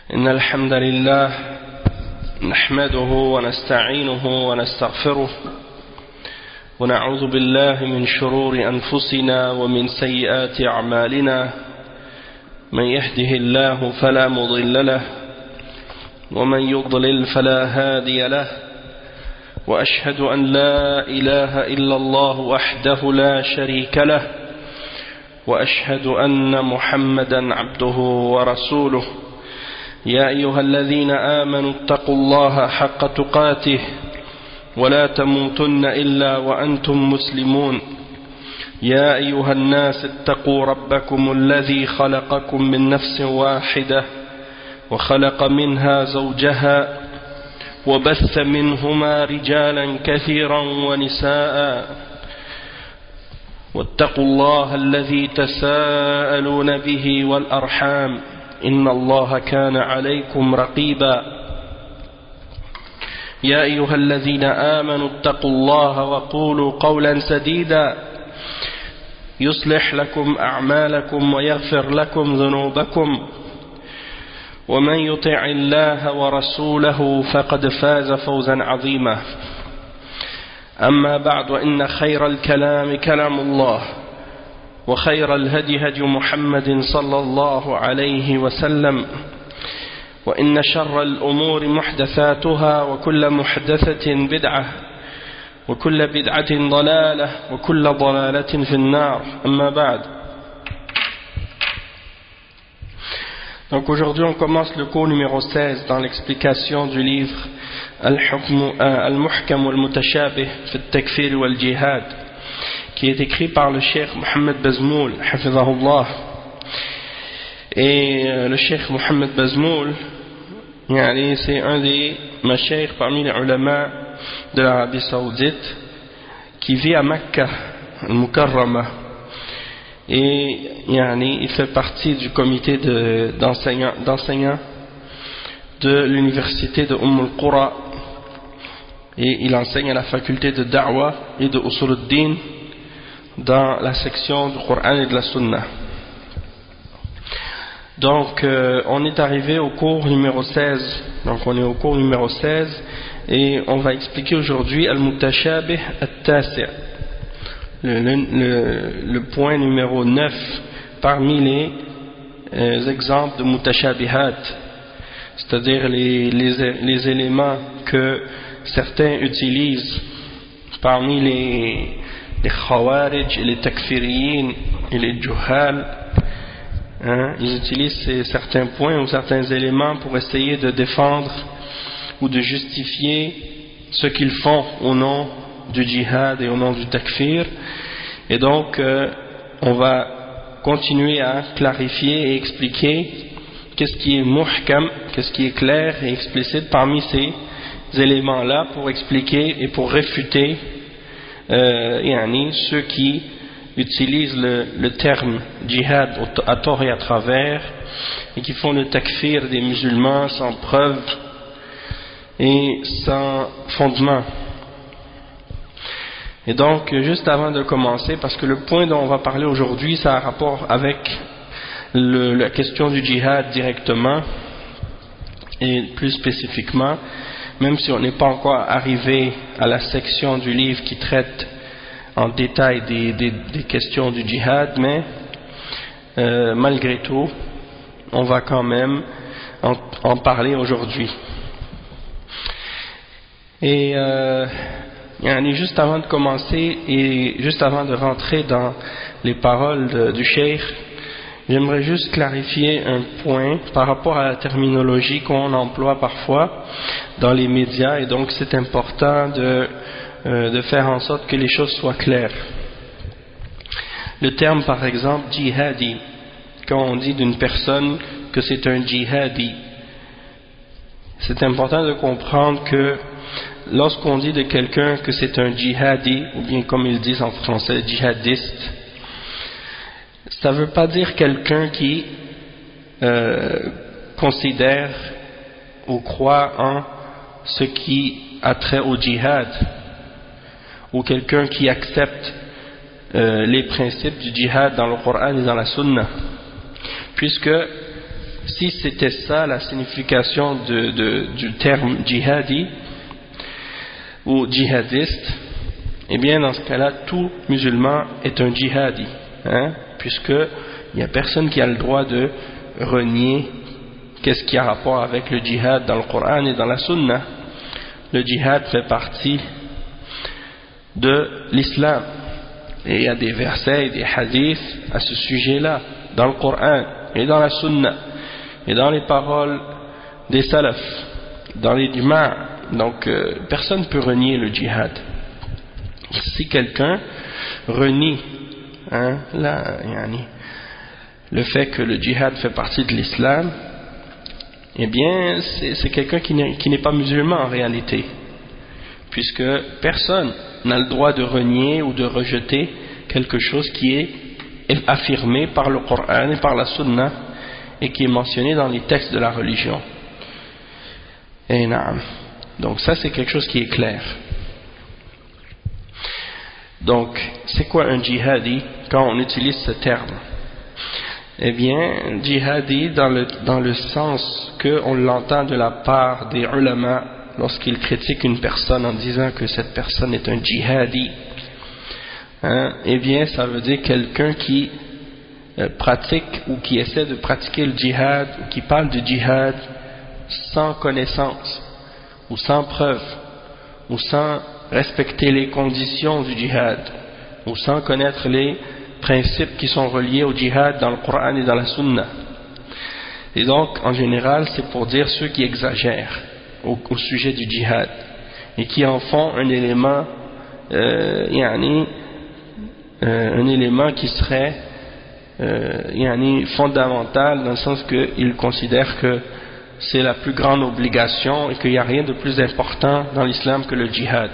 إن الحمد لله نحمده ونستعينه ونستغفره ونعوذ بالله من شرور أنفسنا ومن سيئات أعمالنا من يهده الله فلا مضل له ومن يضلل فلا هادي له وأشهد أن لا إله إلا الله وحده لا شريك له وأشهد أن محمدا عبده ورسوله يا أيها الذين آمنوا اتقوا الله حق تقاته ولا تموتن إلا وأنتم مسلمون يا أيها الناس اتقوا ربكم الذي خلقكم من نفس واحدة وخلق منها زوجها وبث منهما رجالا كثيرا ونساء واتقوا الله الذي تساءلون به والأرحام إن الله كان عليكم رقيبا يا أيها الذين آمنوا اتقوا الله وقولوا قولا سديدا يصلح لكم أعمالكم ويغفر لكم ذنوبكم ومن يطع الله ورسوله فقد فاز فوزا عظيما أما بعد وإن خير الكلام كلام الله وخير الهدي هدي محمد صلى الله عليه وسلم وإن شر الأمور محدثاتها وكل محدثة بدعة وكل بدعة ضلالة وكل ضلالة في النار أما بعد. Donc aujourd'hui on commence le cours numéro 16 dans l'explication du livre Al-Muhkam wal-Mutashabih fi al-Takfir wal-Jihad, qui est écrit par le cheikh Mohammed Bazmoul, hafidhahullah. Et le cheikh Mohammed Bazmoul, c'est un des mashayikh parmi les ulama de l'Arabie Saoudite, qui vit à Mecca, al-Mukarrama. Et il fait partie du comité d'enseignants de l'université de al-Qura, et il enseigne à la faculté de Da'wa et de Usul al-Din dans la section du Coran et de la Sunna. Donc on est arrivé au cours numéro 16. Donc on est au cours numéro 16 et on va expliquer aujourd'hui Al-Mutashabih At-Tasi', le point numéro 9 parmi les exemples de Mutashabihat, c'est-à-dire les éléments que certains utilisent parmi les Khawarij et les Takfiriyin et les Juhal. Ils utilisent certains points ou certains éléments pour essayer de défendre ou de justifier ce qu'ils font au nom du djihad et au nom du takfir. Et donc on va continuer à clarifier et expliquer qu'est-ce qui est muhkam, qu'est-ce qui est clair et explicite parmi ces éléments là, pour expliquer et pour réfuter ceux qui utilisent le terme djihad à tort et à travers et qui font le takfir des musulmans sans preuve et sans fondement. Et donc juste avant de commencer, parce que le point dont on va parler aujourd'hui ça a un rapport avec la question du djihad directement et plus spécifiquement, même si on n'est pas encore arrivé à la section du livre qui traite en détail des questions du djihad, mais malgré tout on va quand même en parler aujourd'hui. Et juste avant de commencer et juste avant de rentrer dans les paroles du cheikh, j'aimerais juste clarifier un point par rapport à la terminologie qu'on emploie parfois dans les médias, et donc c'est important de faire en sorte que les choses soient claires. Le terme par exemple djihadi, quand on dit d'une personne que c'est un djihadi, c'est important de comprendre que lorsqu'on dit de quelqu'un que c'est un djihadi, ou bien comme ils disent en français djihadiste, ça ne veut pas dire quelqu'un qui considère ou croit en ce qui a trait au djihad, ou quelqu'un qui accepte les principes du djihad dans le Coran et dans la Sunna, puisque si c'était ça la signification du terme djihadi ou djihadiste, eh bien dans ce cas-là tout musulman est un djihadi, puisque il n'y a personne qui a le droit de renier qu'est-ce qui a rapport avec le djihad dans le Coran et dans la Sunna. Le djihad fait partie de l'islam et il y a des versets et des hadiths à ce sujet-là dans le Coran et dans la Sunna et dans les paroles des salafs, dans les ijma'. Donc personne ne peut renier le djihad. Si quelqu'un renie le fait que le djihad fait partie de l'islam, eh bien c'est quelqu'un qui n'est pas musulman en réalité, puisque personne n'a le droit de renier ou de rejeter quelque chose qui est affirmé par le Coran et par la Sunna et qui est mentionné dans les textes de la religion. Et naam. Donc ça c'est quelque chose qui est clair. Donc c'est quoi un djihadi quand on utilise ce terme? Eh bien, djihadi dans le sens qu'on l'entend de la part des ulama lorsqu'ils critiquent une personne en disant que cette personne est un djihadi, eh bien ça veut dire quelqu'un qui pratique ou qui essaie de pratiquer le djihad ou qui parle du djihad sans connaissance ou sans preuve ou sans respecter les conditions du djihad ou sans connaître les principes qui sont reliés au djihad dans le Coran et dans la Sunna. Et donc en général c'est pour dire ceux qui exagèrent au sujet du djihad et qui en font un élément un élément qui serait fondamental, dans le sens qu'ils considèrent que c'est la plus grande obligation et qu'il n'y a rien de plus important dans l'islam que le djihad.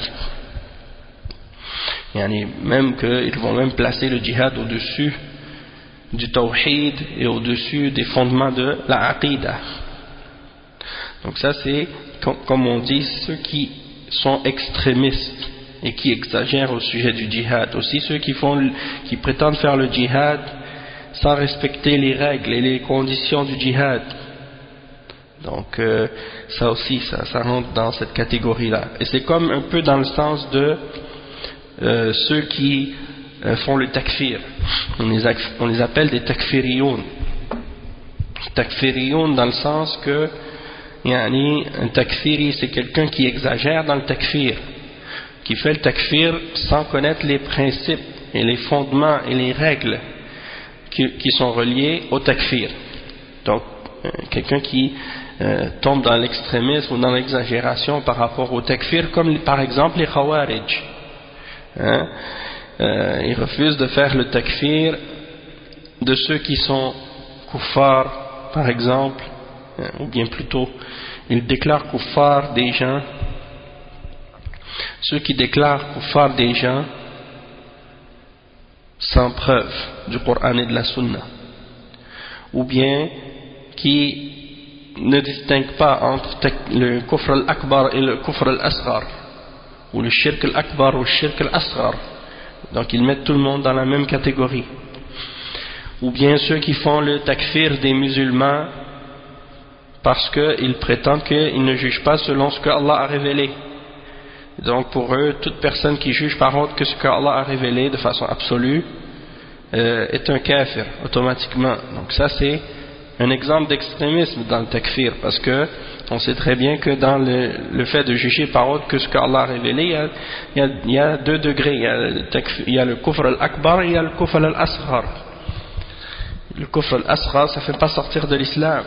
Même qu'ils vont même placer le djihad au-dessus du tawhid et au-dessus des fondements de la aqidah. Donc ça c'est, comme on dit, ceux qui sont extrémistes et qui exagèrent au sujet du djihad. Aussi ceux qui prétendent faire le djihad sans respecter les règles et les conditions du djihad. Donc ça aussi, ça rentre dans cette catégorie-là. Et c'est comme un peu dans le sens de ceux qui font le takfir. On les appelle des takfiriyoun. Takfiriyoun dans le sens que un takfiri c'est quelqu'un qui exagère dans le takfir, qui fait le takfir sans connaître les principes et les fondements et les règles qui sont reliés au takfir. Donc quelqu'un qui tombe dans l'extrémisme ou dans l'exagération par rapport au takfir, comme par exemple les khawarij. Ils refusent de faire le takfir de ceux qui sont kuffar par exemple, ou bien plutôt ils déclarent kuffar des gens, ceux qui déclarent kuffar des gens sans preuve du Coran et de la Sunna, ou bien qui ne distinguent pas entre le kufr al-akbar et le kufr al-asghar, ou le shirk al-akbar ou le shirk al-asghar. Donc ils mettent tout le monde dans la même catégorie. Ou bien ceux qui font le takfir des musulmans parce qu'ils prétendent qu'ils ne jugent pas selon ce que Allah a révélé. Donc pour eux, toute personne qui juge par autre que ce que Allah a révélé de façon absolue est un kafir automatiquement. Donc ça c'est un exemple d'extrémisme dans le takfir, parce que on sait très bien que dans le fait de juger par autre que ce qu'Allah a révélé, il y a deux degrés. Il y a le kufr al-akbar et il y a le kufr al-asghar. Le kufr al-asghar, ça ne fait pas sortir de l'islam.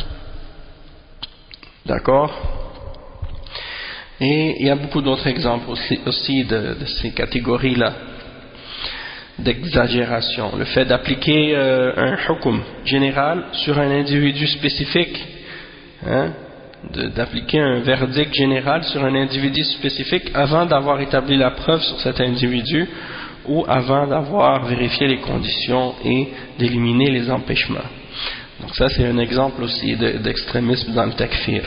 D'accord? Et il y a beaucoup d'autres exemples aussi de ces catégories-là d'exagération. Le fait d'appliquer un hukm général sur un individu spécifique, d'appliquer un verdict général sur un individu spécifique avant d'avoir établi la preuve sur cet individu ou avant d'avoir vérifié les conditions et d'éliminer les empêchements. Donc ça c'est un exemple aussi d'extrémisme dans le takfir.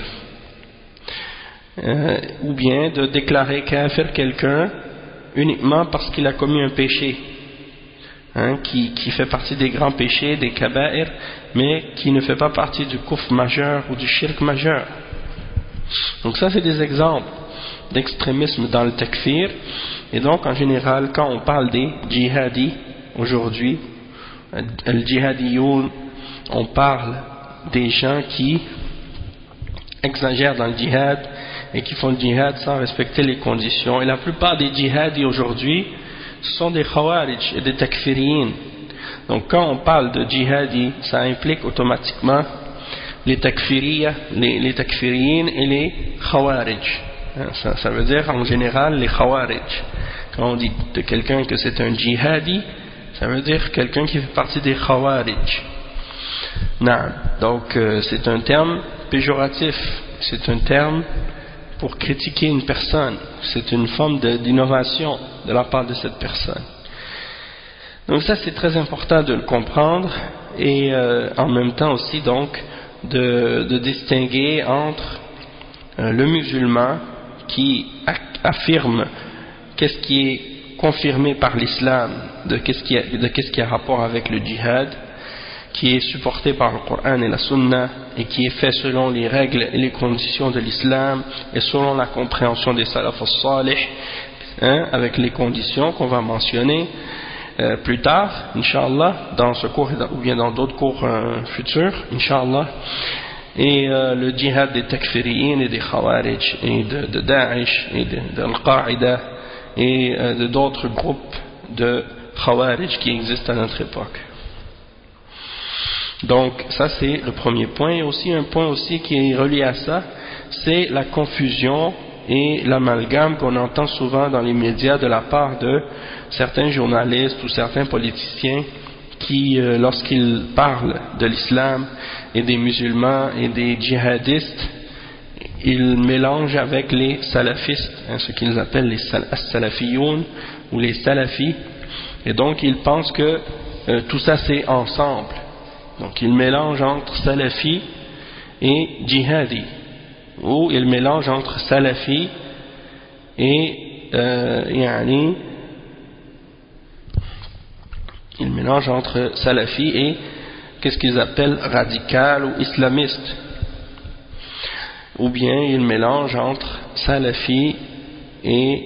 Ou bien de déclarer kafir quelqu'un uniquement parce qu'il a commis un péché. qui fait partie des grands péchés, des kaba'ir, mais qui ne fait pas partie du kufr majeur ou du shirk majeur. Donc ça c'est des exemples d'extrémisme dans le takfir. Et donc en général quand on parle des djihadis aujourd'hui, al-jihadiyoun, on parle des gens qui exagèrent dans le djihad et qui font le djihad sans respecter les conditions. Et la plupart des djihadis aujourd'hui ce sont des khawarij et des takfiriyin. Donc quand on parle de djihadi, ça implique automatiquement les takfiriya, les takfiriyin et les khawarij. Ça veut dire en général les khawarij. Quand on dit de quelqu'un que c'est un djihadi, ça veut dire quelqu'un qui fait partie des khawarij. Donc c'est un terme péjoratif, c'est un terme pour critiquer une personne, c'est une forme d'innovation de la part de cette personne. Donc ça c'est très important de le comprendre et en même temps aussi donc de distinguer entre le musulman qui affirme qu'est-ce qui est confirmé par l'islam, de qu'est-ce qui a rapport avec le djihad, qui est supporté par le Coran et la Sunna et qui est fait selon les règles et les conditions de l'islam et selon la compréhension des salaf as-salih, avec les conditions qu'on va mentionner plus tard, Inch'Allah, dans ce cours ou bien dans d'autres cours futurs, Inch'Allah. Et le djihad des takfiriyin et des khawarij et de Daesh et de Al-Qaïda et de d'autres groupes de khawarij qui existent à notre époque. Donc ça c'est le premier point. Et aussi un point aussi qui est relié à ça, c'est la confusion et l'amalgame qu'on entend souvent dans les médias de la part de certains journalistes ou certains politiciens qui, lorsqu'ils parlent de l'islam et des musulmans et des djihadistes, ils mélangent avec les salafistes, ce qu'ils appellent les salafiyoun ou les salafis, et donc ils pensent que tout ça c'est ensemble. Donc ils mélangent entre salafi et djihadi, ou ils mélangent entre salafi et ils mélangent entre salafi et qu'est-ce qu'ils appellent radical ou islamiste, ou bien ils mélangent entre salafi et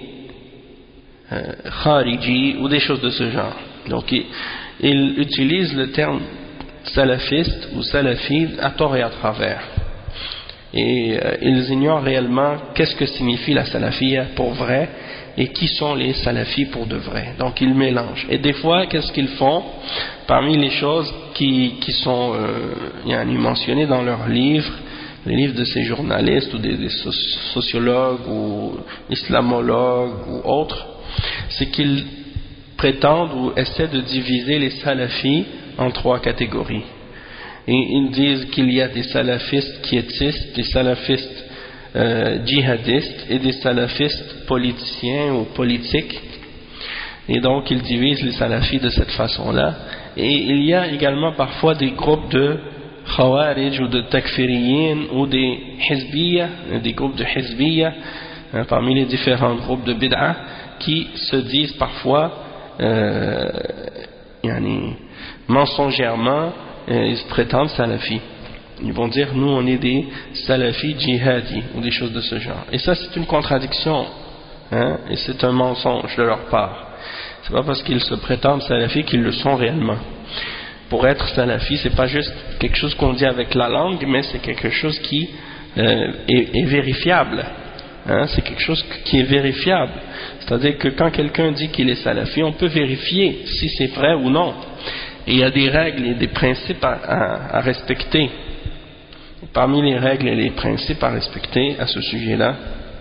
khariji ou des choses de ce genre. Donc ils utilisent le terme salafiste ou salafi à tort et à travers, et ils ignorent réellement qu'est-ce que signifie la salafia pour vrai et qui sont les salafis pour de vrai. Donc ils mélangent, et des fois qu'est-ce qu'ils font parmi les choses qui sont mentionnées dans leurs livres, les livres de ces journalistes ou des sociologues ou islamologues ou autres, c'est qu'ils prétendent ou essaient de diviser les salafis en trois catégories. Et ils disent qu'il y a des salafistes quiétistes, des salafistes djihadistes et des salafistes politiciens ou politiques. Et donc ils divisent les salafis de cette façon-là. Et il y a également parfois des groupes de khawarij ou de takfiriyin ou des hizbiyya, des groupes de hizbiyya, parmi les différents groupes de bid'a, qui se disent parfois mensongèrement, ils se prétendent salafis. Ils vont dire nous on est des salafis djihadis ou des choses de ce genre. Et ça c'est une contradiction, et c'est un mensonge de leur part. C'est pas parce qu'ils se prétendent salafis qu'ils le sont réellement. Pour être salafi, c'est pas juste quelque chose qu'on dit avec la langue, mais c'est quelque chose qui est vérifiable. C'est quelque chose qui est vérifiable. C'est-à-dire que quand quelqu'un dit qu'il est salafi, on peut vérifier si c'est vrai ou non. Et il y a des règles et des principes à respecter. Et parmi les règles et les principes à respecter à ce sujet-là,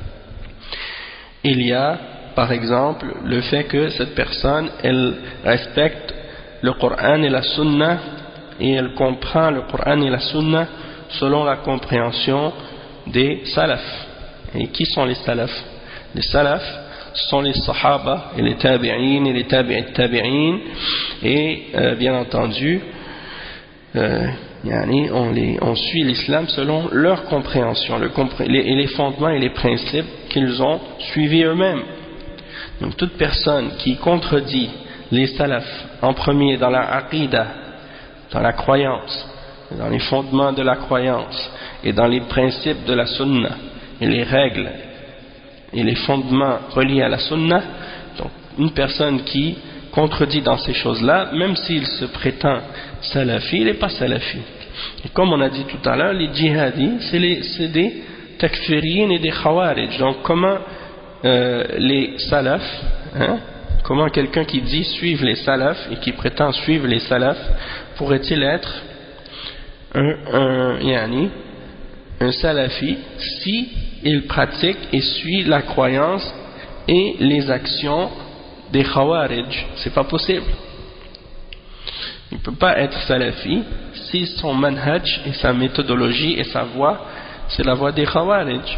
il y a par exemple le fait que cette personne elle respecte le Coran et la Sunna, et elle comprend le Coran et la Sunna selon la compréhension des salafs. Et qui sont les salafs? Les salafs sont les sahaba et les tabi'in et les tabi'in, et bien entendu on suit l'islam selon leur compréhension et les fondements et les principes qu'ils ont suivis eux-mêmes. Donc toute personne qui contredit les salafs en premier dans la aqidah, dans la croyance, dans les fondements de la croyance et dans les principes de la sunna et les règles et les fondements reliés à la sunna, donc une personne qui contredit dans ces choses-là, même s'il se prétend salafi, il n'est pas salafi. Et comme on a dit tout à l'heure, les djihadis, c'est des takfiriyin et des khawarij. Donc comment les salafs, comment quelqu'un qui dit suivre les salafs et qui prétend suivre les salafs pourrait-il être un salafi si il pratique et suit la croyance et les actions des khawarij? C'est pas possible. Il ne peut pas être salafi si son manhaj et sa méthodologie et sa voie c'est la voie des khawarij.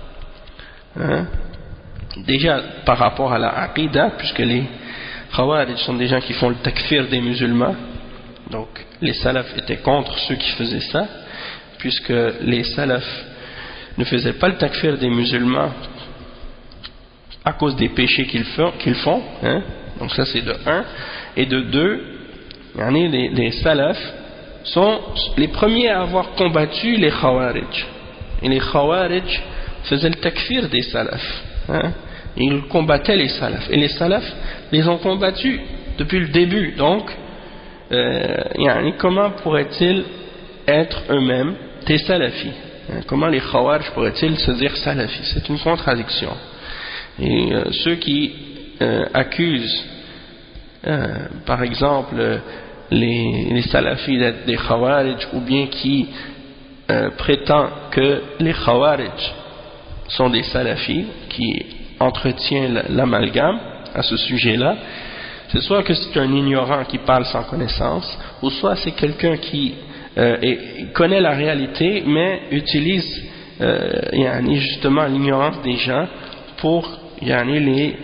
Déjà par rapport à la aqidah, puisque les khawarij sont des gens qui font le takfir des musulmans, donc les salafs étaient contre ceux qui faisaient ça, puisque les salafs ne faisaient pas le takfir des musulmans à cause des péchés qu'ils font, donc ça c'est de 1, et de 2, les salafs sont les premiers à avoir combattu les khawarij, et les khawarij faisaient le takfir des salafs, ils combattaient les salafs, et les salafs les ont combattus depuis le début. Donc comment pourraient-ils être eux-mêmes des salafis? Comment les khawarij pourraient-ils se dire salafis? C'est une contradiction. Et ceux qui accusent par exemple les salafis d'être des khawarij, ou bien qui prétendent que les khawarij sont des salafis, qui entretient l'amalgame à ce sujet-là, c'est soit que c'est un ignorant qui parle sans connaissance, ou soit c'est quelqu'un qui connaît la réalité mais utilise justement l'ignorance des gens pour les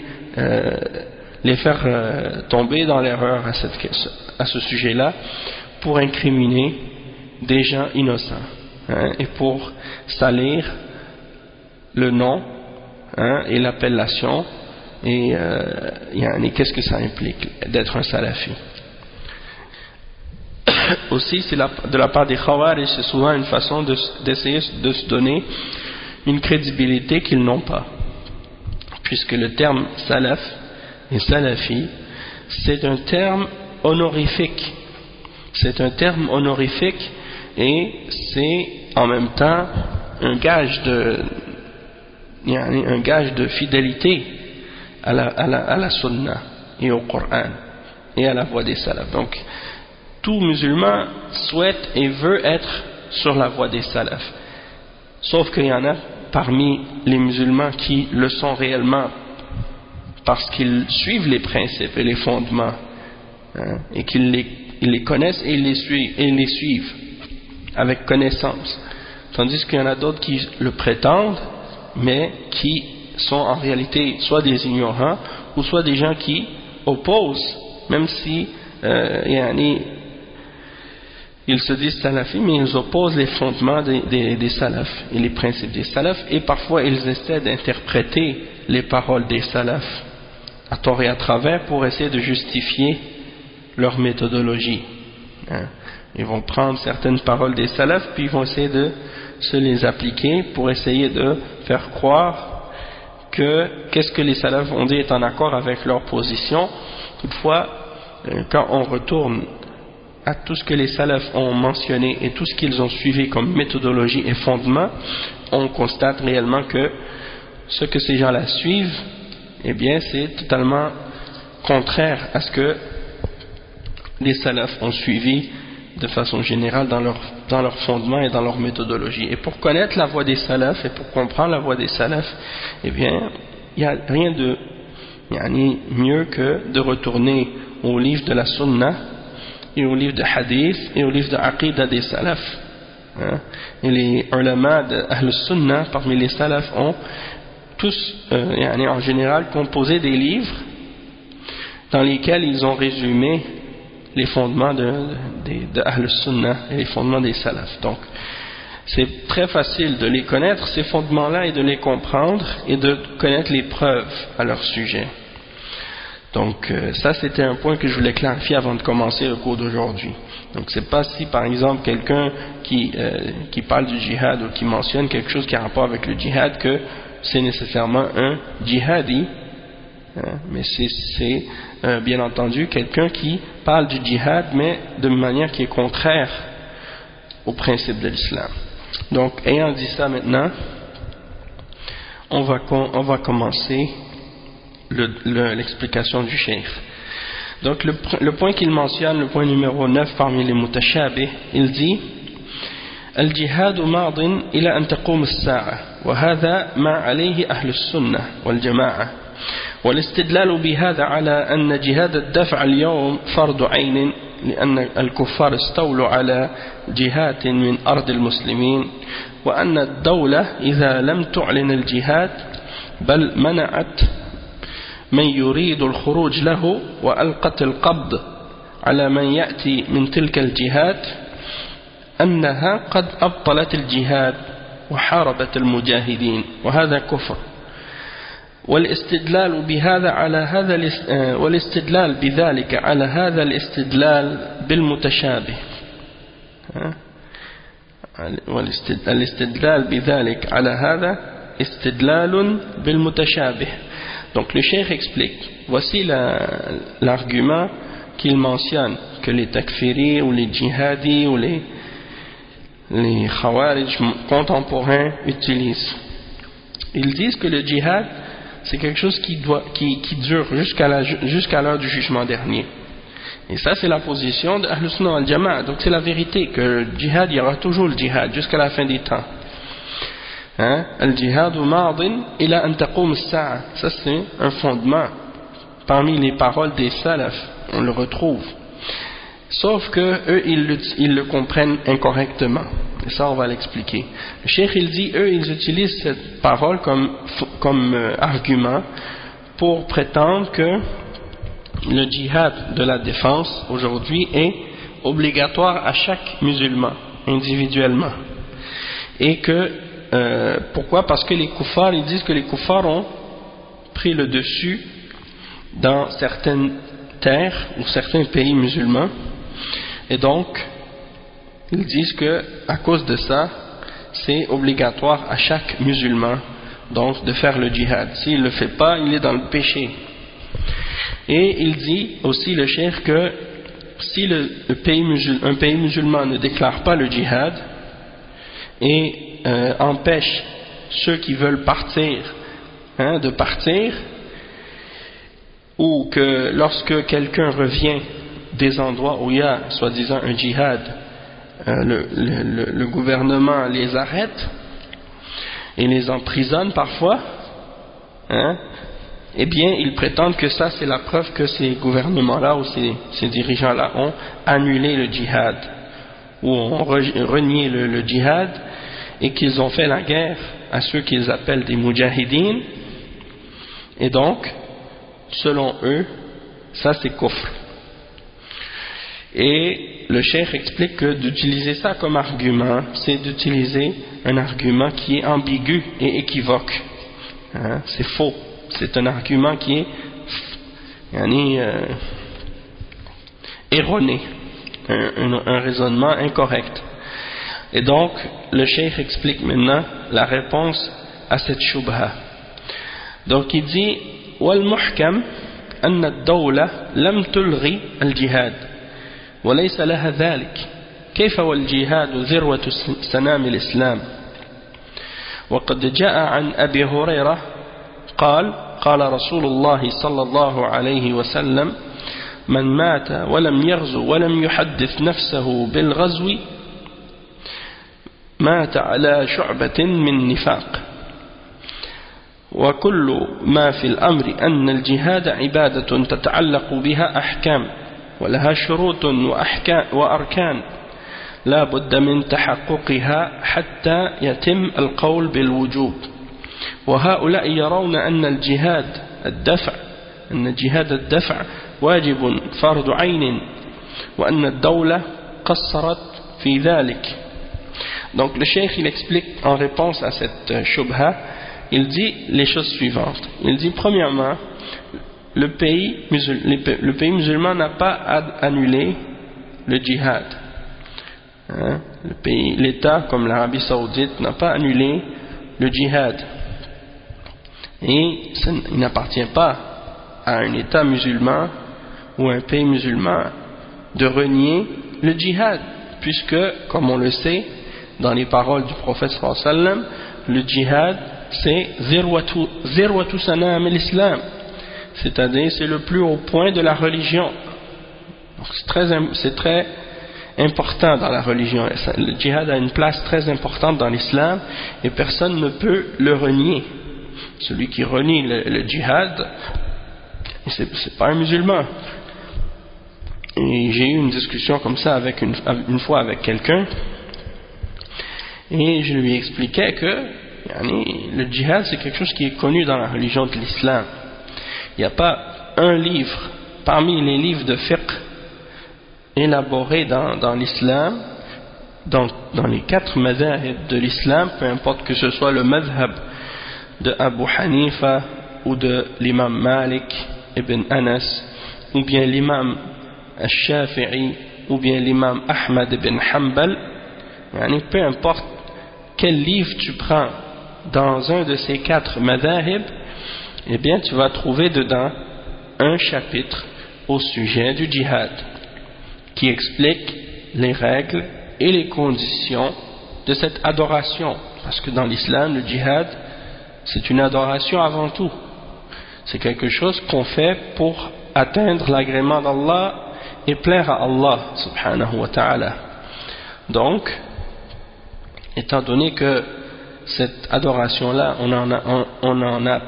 faire tomber dans l'erreur à ce sujet-là, pour incriminer des gens innocents, et pour salir le nom et l'appellation, et qu'est-ce que ça implique d'être un salafi. Aussi, c'est de la part des khawarij, c'est souvent une façon d'essayer de se donner une crédibilité qu'ils n'ont pas, puisque le terme salaf et salafi, c'est un terme honorifique, et c'est en même temps un gage de fidélité à la sunna et au Coran et à la voie des salafs. Donc tout musulman souhaite et veut être sur la voie des salafs, sauf qu'il y en a parmi les musulmans qui le sont réellement parce qu'ils suivent les principes et les fondements, et qu'ils les connaissent et ils les suivent avec connaissance, tandis qu'il y en a d'autres qui le prétendent mais qui sont en réalité soit des ignorants ou soit des gens qui opposent, même si ils se disent salafis, mais ils opposent les fondements des salafs et les principes des salafs, et parfois ils essaient d'interpréter les paroles des salafs à tort et à travers pour essayer de justifier leur méthodologie. Ils vont prendre certaines paroles des salafs puis ils vont essayer de se les appliquer pour essayer de faire croire que qu'est-ce que les salafs ont dit est en accord avec leur position. Toutefois, quand on retourne à tout ce que les salafs ont mentionné et tout ce qu'ils ont suivi comme méthodologie et fondement, on constate réellement que ce que ces gens-là suivent, eh bien c'est totalement contraire à ce que les salafs ont suivi de façon générale dans leur fondement et dans leur méthodologie. Et pour connaître la voie des salafs et pour comprendre la voie des salafs, eh bien il n'y a rien de mieux que de retourner au livre de la sunna et au livre de hadith et au livre de aqidah des salafs. Et les ulama de Ahl Sunnah parmi les salafs ont tous en général composé des livres dans lesquels ils ont résumé les fondements de Ahl Sunnah et les fondements des salafs. Donc c'est très facile de les connaître, ces fondements-là, et de les comprendre et de connaître les preuves à leur sujet. Donc ça c'était un point que je voulais clarifier avant de commencer le cours d'aujourd'hui. Donc c'est pas si par exemple quelqu'un qui parle du djihad ou qui mentionne quelque chose qui a rapport avec le djihad que c'est nécessairement un djihadi, hein, mais c'est bien entendu quelqu'un qui parle du djihad mais de manière qui est contraire au principe de l'islam. Donc ayant dit ça maintenant, on va commencer l'explication du cheikh. Donc le point qu'il mentionne, le point numéro 9 parmi les mutashabih, il dit الجهاد ماض إلى أن تقوم الساعة وهذا ما عليه أهل السنة والجماعة والاستدلال بهذا على أن جهاد الدفع اليوم فرض عين لأن الكفار استولوا على جهات من أرض المسلمين وأن الدولة إذا لم تعلن الجهاد بل منعت من يريد الخروج له وألقت القبض على من يأتي من تلك الجهات أنها قد أبطلت الجهاد وحاربت المجاهدين وهذا كفر والاستدلال بهذا على هذا والاستدلال بذلك على هذا الاستدلال بالمتشابه والاستدلال بذلك على هذا استدلال بالمتشابه. Donc le cheikh explique, voici l'argument qu'il mentionne que les takfiris ou les djihadis ou les khawarij contemporains utilisent. Ils disent que le djihad c'est quelque chose qui dure jusqu'à l'heure du jugement dernier. Et ça c'est la position de Ahlus Sunnah wal Jama'a. Donc c'est la vérité que le djihad, il y aura toujours le djihad jusqu'à la fin des temps. Al-jihad ma'din ila an taqum as-sa'a. Ça c'est un fondement parmi les paroles des salaf, on le retrouve. Sauf que eux ils le comprennent incorrectement. Et ça on va l'expliquer. Le cheikh il dit, eux ils utilisent cette parole comme argument pour prétendre que le djihad de la défense aujourd'hui est obligatoire à chaque musulman individuellement. Et que pourquoi? Parce que les kuffars, ils disent que les kuffars ont pris le dessus dans certaines terres ou certains pays musulmans, et donc ils disent que à cause de ça c'est obligatoire à chaque musulman donc de faire le djihad. S'il ne le fait pas, il est dans le péché. Et il dit aussi le cheikh que si un pays musulman ne déclare pas le djihad et empêche ceux qui veulent partir de partir, ou que lorsque quelqu'un revient des endroits où il y a soi-disant un djihad, le gouvernement les arrête et les emprisonne parfois, eh bien ils prétendent que ça c'est la preuve que ces gouvernements-là ou ces dirigeants-là ont annulé le djihad ou ont renié le djihad et qu'ils ont fait la guerre à ceux qu'ils appellent des mujahidines, et donc selon eux ça c'est kufr. Et le cheikh explique que d'utiliser ça comme argument c'est d'utiliser un argument qui est ambigu et équivoque, c'est faux, c'est un argument qui est erroné, un raisonnement incorrect. Et donc le cheikh explique maintenant la réponse à cette shubha. Donc il dit والمحكم أن الدولة لم تلغي الجهاد وليس لها ذلك كيف والجهاد ذروة سنام الإسلام وقد جاء عن أبي هريرة قال قال رسول الله صلى الله عليه وسلم من مات ولم يغزو ولم يحدث نفسه بالغزو مات على شعبة من نفاق وكل ما في الأمر أن الجهاد عبادة تتعلق بها أحكام ولها شروط وأركان لا بد من تحققها حتى يتم القول بالوجوب وهؤلاء يرون أن جهاد الدفع واجب فرض عين وأن الدولة قصرت في ذلك. Donc le cheikh il explique en réponse à cette shubha, il dit les choses suivantes. Il dit premièrement, le pays musulman n'a pas annulé le djihad. Hein? L'État comme l'Arabie Saoudite n'a pas annulé le djihad. Et il n'appartient pas à un État musulman ou un pays musulman de renier le djihad, puisque, comme on le sait, dans les paroles du prophète sallallahu alayhi wa sallam, le djihad c'est zirwatu sanam al-islam, c'est-à-dire c'est le plus haut point de la religion. Donc c'est très important dans la religion. Le djihad a une place très importante dans l'islam et personne ne peut le renier. Celui qui renie le djihad, c'est pas un musulman. Et j'ai eu une discussion comme ça une fois avec quelqu'un, et je lui expliquais que le djihad c'est quelque chose qui est connu dans la religion de l'islam. Il n'y a pas un livre parmi les livres de fiqh élaborés dans l'islam, dans les 4 madhahib de l'islam, peu importe que ce soit le madhab de Abu Hanifa ou de l'imam Malik ibn Anas ou bien l'imam al-Shafi'i ou bien l'imam Ahmad ibn Hanbal, peu importe quel livre tu prends dans un de ces 4 madhahib, eh bien tu vas trouver dedans un chapitre au sujet du djihad qui explique les règles et les conditions de cette adoration, parce que dans l'islam le djihad c'est une adoration avant tout, c'est quelque chose qu'on fait pour atteindre l'agrément d'Allah et plaire à Allah subhanahu wa ta'ala. Donc étant donné que cette adoration là on en a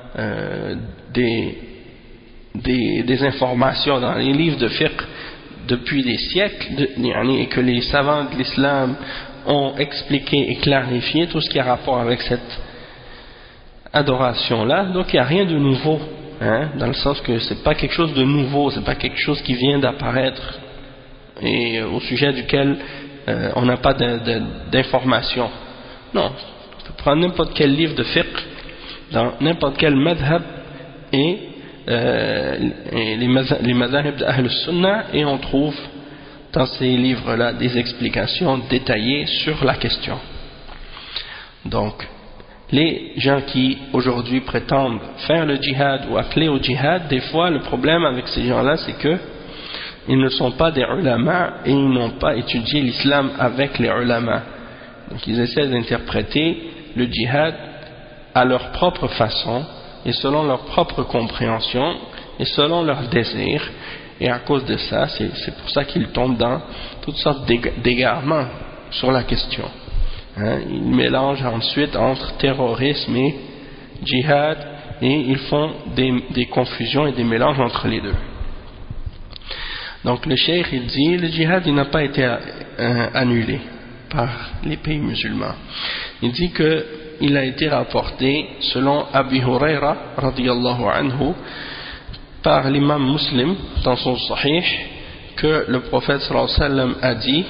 des informations dans les livres de fiqh depuis des siècles, et que les savants de l'islam ont expliqué et clarifié tout ce qui a rapport avec cette adoration là, donc il n'y a rien de nouveau, dans le sens que c'est pas quelque chose de nouveau, c'est pas quelque chose qui vient d'apparaître et au sujet duquel on n'a pas d'informations. Non, tu peux prendre n'importe quel livre de fiqh dans n'importe quel madhab et les madhahib d'Ahl al-Sunnah, et on trouve dans ces livres là des explications détaillées sur la question. Donc les gens qui aujourd'hui prétendent faire le djihad ou appeler au djihad, des fois le problème avec ces gens là c'est que ils ne sont pas des ulama et ils n'ont pas étudié l'islam avec les ulama. Donc ils essaient d'interpréter le djihad à leur propre façon et selon leur propre compréhension et selon leur désir, et à cause de ça c'est pour ça qu'ils tombent dans toutes sortes d'égarements sur la question. Ils mélangent ensuite entre terrorisme et djihad et ils font des confusions et des mélanges entre les deux. Donc le cheikh il dit le djihad il n'a pas été annulé par les pays musulmans. Il dit que il a été rapporté selon Abi Huraira radiyallahu anhu par l'imam Muslim dans son sahih que le prophète sallallahu alayhi wa sallam a dit: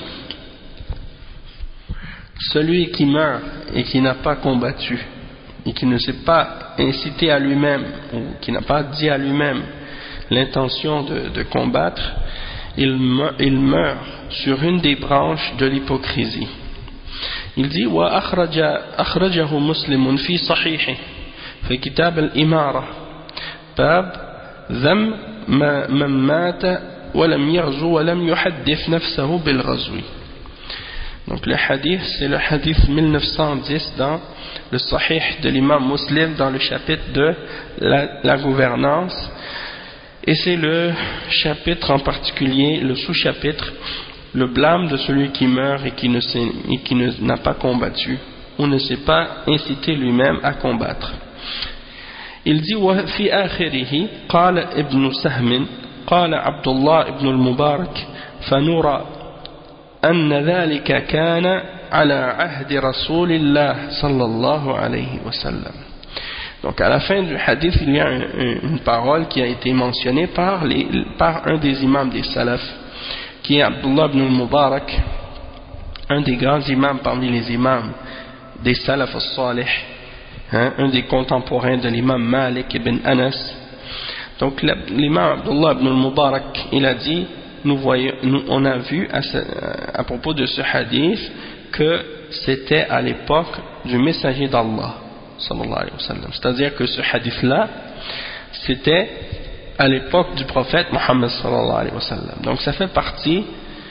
celui qui meurt et qui n'a pas combattu et qui ne s'est pas incité à lui-même ou qui n'a pas dit à lui-même l'intention de combattre, il meurt sur une des branches de l'hypocrisie. Il dit: wa akhrajahu muslimun fi sahihi fi kitab al-imara bab dham man mata wa lam yaghzu wa lam yuhaddith nafsahu bil ghazwi. Donc le hadith c'est le hadith 1910 dans le sahih de l'imam Muslim dans le chapitre de la gouvernance, et c'est le chapitre en particulier, le sous-chapitre, le blâme de celui qui meurt et qui n'a pas combattu ou ne s'est pas incité lui-même à combattre. Il dit: وفي آخره قال ابن سهم قال عبد الله ابن المبارك فنرى أن ذلك كان على عهد رسول الله صلى الله عليه وسلم. Donc à la fin du hadith il y a une parole qui a été mentionnée par un des imams des salafs, qui est Abdullah ibn al-Mubarak, un des grands imams parmi les imams des salaf al-salih, un des contemporains de l'imam Malik ibn Anas, Donc l'imam Abdullah ibn al-Mubarak, il a dit, on a vu à propos de ce hadith que c'était à l'époque du messager d'Allah sallallahu alayhi wa sallam. C'est-à-dire que ce hadith-là, c'était à l'époque du prophète Mohammed sallallahu alayhi wa sallam. Donc ça fait partie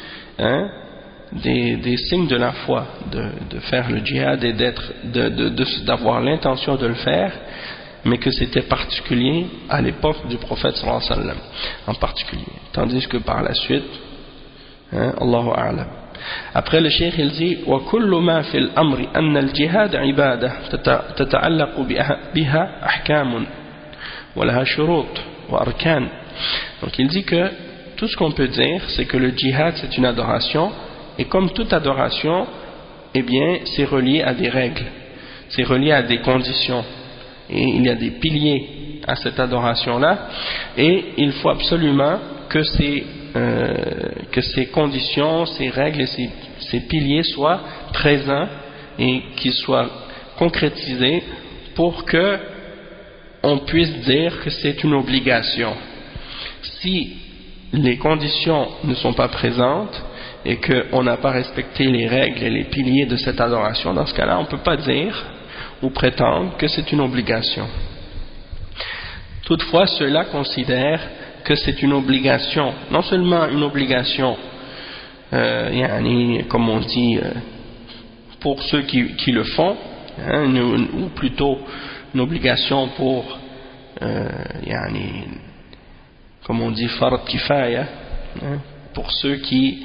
des signes de la foi de faire le djihad et d'avoir l'intention de le faire, mais que c'était particulier à l'époque du prophète sallallahu alayhi wa sallam en particulier, tandis que par la suite Allahu a'lam. Après le cheikh il dit وَكُلُّ مَا فِي الْأَمْرِ أَنَّ الْجِهَادَ عِبَادَةٌ تَتَعَلَّقُ بِهَا أَحْكَامٌ وَلَهَا شُرُوطٌ وَأَرْكَانٌ. Donc il dit que tout ce qu'on peut dire, c'est que le djihad c'est une adoration, et comme toute adoration, eh bien c'est relié à des règles, c'est relié à des conditions, et il y a des piliers à cette adoration-là, et il faut absolument que ces conditions, ces règles et ces piliers soient présents et qu'ils soient concrétisés pour que on puisse dire que c'est une obligation. Si les conditions ne sont pas présentes et qu'on n'a pas respecté les règles et les piliers de cette adoration, dans ce cas-là, on ne peut pas dire ou prétendre que c'est une obligation. Toutefois, ceux-là considèrent que c'est une obligation, non seulement une obligation, comme on dit, pour ceux qui le font, ou plutôt une obligation pour, comme on dit, fard kifaya, pour ceux qui,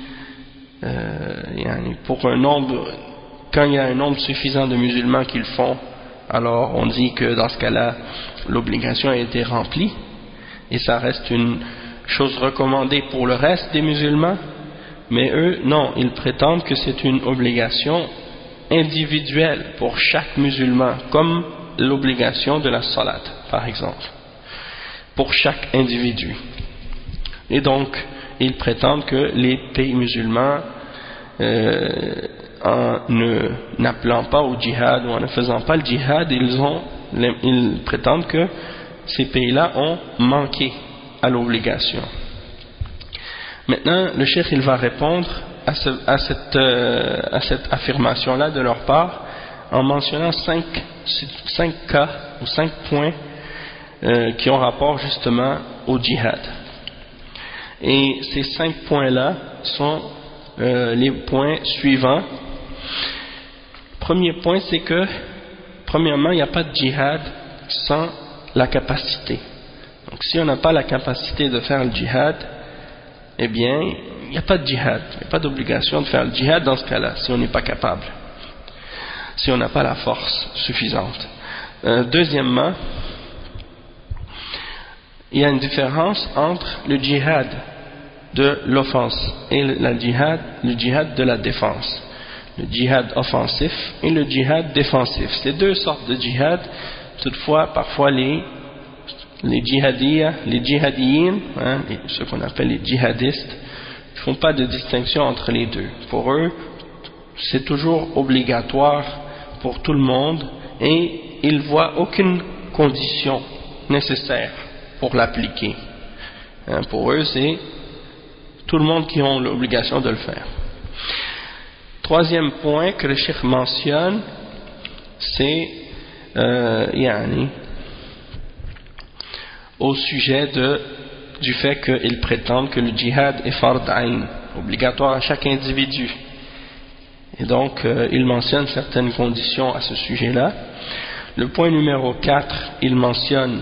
pour un nombre, quand il y a un nombre suffisant de musulmans qui le font, alors on dit que dans ce cas-là, l'obligation a été remplie, et ça reste une chose recommandée pour le reste des musulmans, mais eux, non, ils prétendent que c'est une obligation individuelle pour chaque musulman, comme l'obligation de la salat, par exemple, pour chaque individu. Et donc, ils prétendent que les pays musulmans, en n'appelant pas au djihad ou en ne faisant pas le djihad, ils prétendent que ces pays-là ont manqué à l'obligation. Maintenant, le cheikh il va répondre à cette affirmation-là de leur part en mentionnant 5 cas ou 5 points qui ont rapport justement au djihad. Et ces 5 points-là sont les points suivants. Premier point, c'est que premièrement, il n'y a pas de djihad sans la capacité. Donc si on n'a pas la capacité de faire le djihad, eh bien il n'y a pas de djihad, il n'y a pas d'obligation de faire le djihad dans ce cas-là, si on n'est pas capable, si on n'a pas la force suffisante. Deuxièmement, il y a une différence entre le djihad de l'offense et le djihad de la défense. Le djihad offensif et le djihad défensif. C'est deux sortes de djihad. Toutefois, parfois les djihadiyin, ceux qu'on appelle les djihadistes, ne font pas de distinction entre les deux. Pour eux, c'est toujours obligatoire pour tout le monde et ils ne voient aucune condition nécessaire pour l'appliquer. Pour eux, c'est tout le monde qui a l'obligation de le faire. Troisième point que le cheikh mentionne, c'est au sujet du fait qu'ils prétendent que le djihad est fard ayn, obligatoire à chaque individu. Et donc, il mentionne certaines conditions à ce sujet-là. Le point numéro 4, il mentionne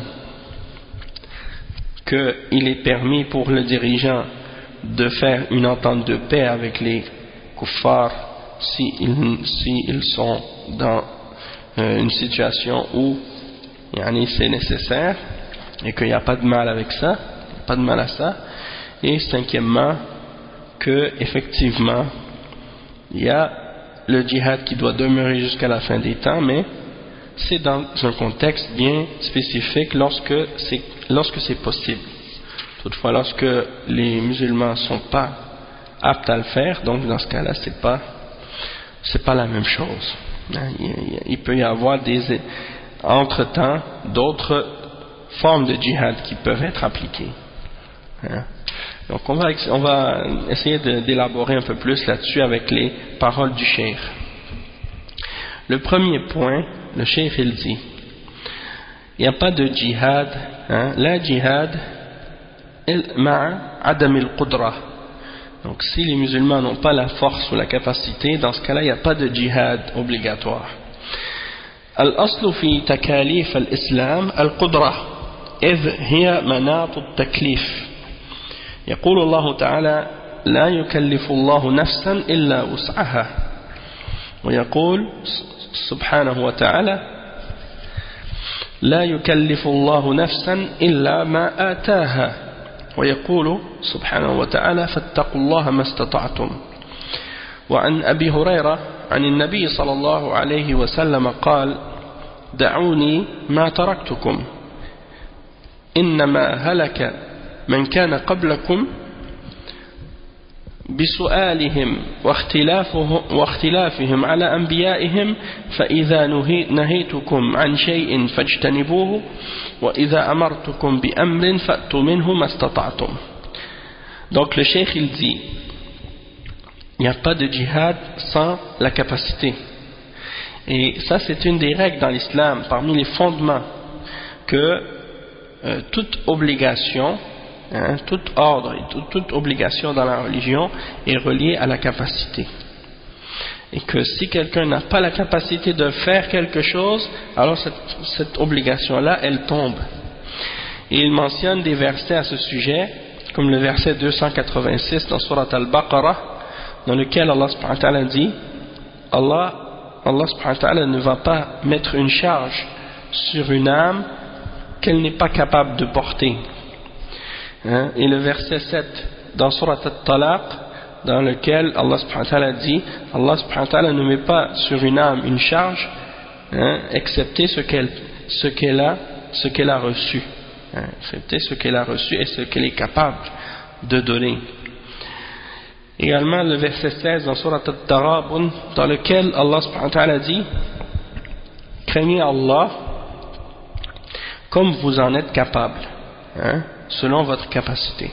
qu'il est permis pour le dirigeant de faire une entente de paix avec les kuffars s'ils sont dans une situation où c'est nécessaire et qu'il n'y a pas de mal avec ça, pas de mal à ça. Et cinquièmement, que effectivement il y a le djihad qui doit demeurer jusqu'à la fin des temps, mais c'est dans un contexte bien spécifique lorsque c'est possible. Toutefois, lorsque les musulmans ne sont pas aptes à le faire, donc dans ce cas-là, c'est pas la même chose. Il peut y avoir entre-temps d'autres formes de djihad qui peuvent être appliquées. Hein? Donc on va essayer d'élaborer un peu plus là-dessus avec les paroles du cheikh. Le premier point, le cheikh il dit, il n'y a pas de djihad, hein, la djihad ma'a adam al-qudra. Donc si les musulmans n'ont pas la force ou la capacité, dans ce cas-là il n'y a pas de djihad obligatoire. Al-aslu fi takalif al-islam al-qudra إذ هي مناط التكليف. يقول الله تعالى لا يكلف الله نفسا إلا وسعها، ويقول سبحانه وتعالى لا يكلف الله نفسا إلا ما آتاها، ويقول سبحانه وتعالى فاتقوا الله ما استطعتم. وعن أبي هريرة عن النبي صلى الله عليه وسلم قال دعوني ما تركتكم إنما هلك من كان قبلكم بسؤالهم واختلافهم على أنبيائهم فإذا نهيتكم عن شيء فاجتنبوه وإذا أمرتكم بأمر فأتوا منه ما استطعتم. Donc le cheikh il dit il n'y a pas de djihad sans la capacité, et ça c'est une des règles dans l'islam, parmi les fondements, que toute obligation, hein, tout ordre et toute obligation dans la religion est reliée à la capacité, et que si quelqu'un n'a pas la capacité de faire quelque chose, alors cette obligation-là elle tombe. Et il mentionne des versets à ce sujet, comme le verset 286 dans Surat Al-Baqarah, dans lequel Allah subhanahu wa ta'ala dit Allah subhanahu wa ta'ala ne va pas mettre une charge sur une âme qu'elle n'est pas capable de porter, hein? Et le verset 7 dans Surat At-Talaq, dans lequel Allah subhanahu wa ta'ala dit Allah subhanahu wa ta'ala ne met pas sur une âme une charge, hein, excepté ce qu'elle a reçu, hein, excepté ce qu'elle a reçu et ce qu'elle est capable de donner. Également le verset 16 dans Surat At-Tarabun, dans lequel Allah subhanahu wa ta'ala dit craignez Allah comme vous en êtes capable, hein, selon votre capacité.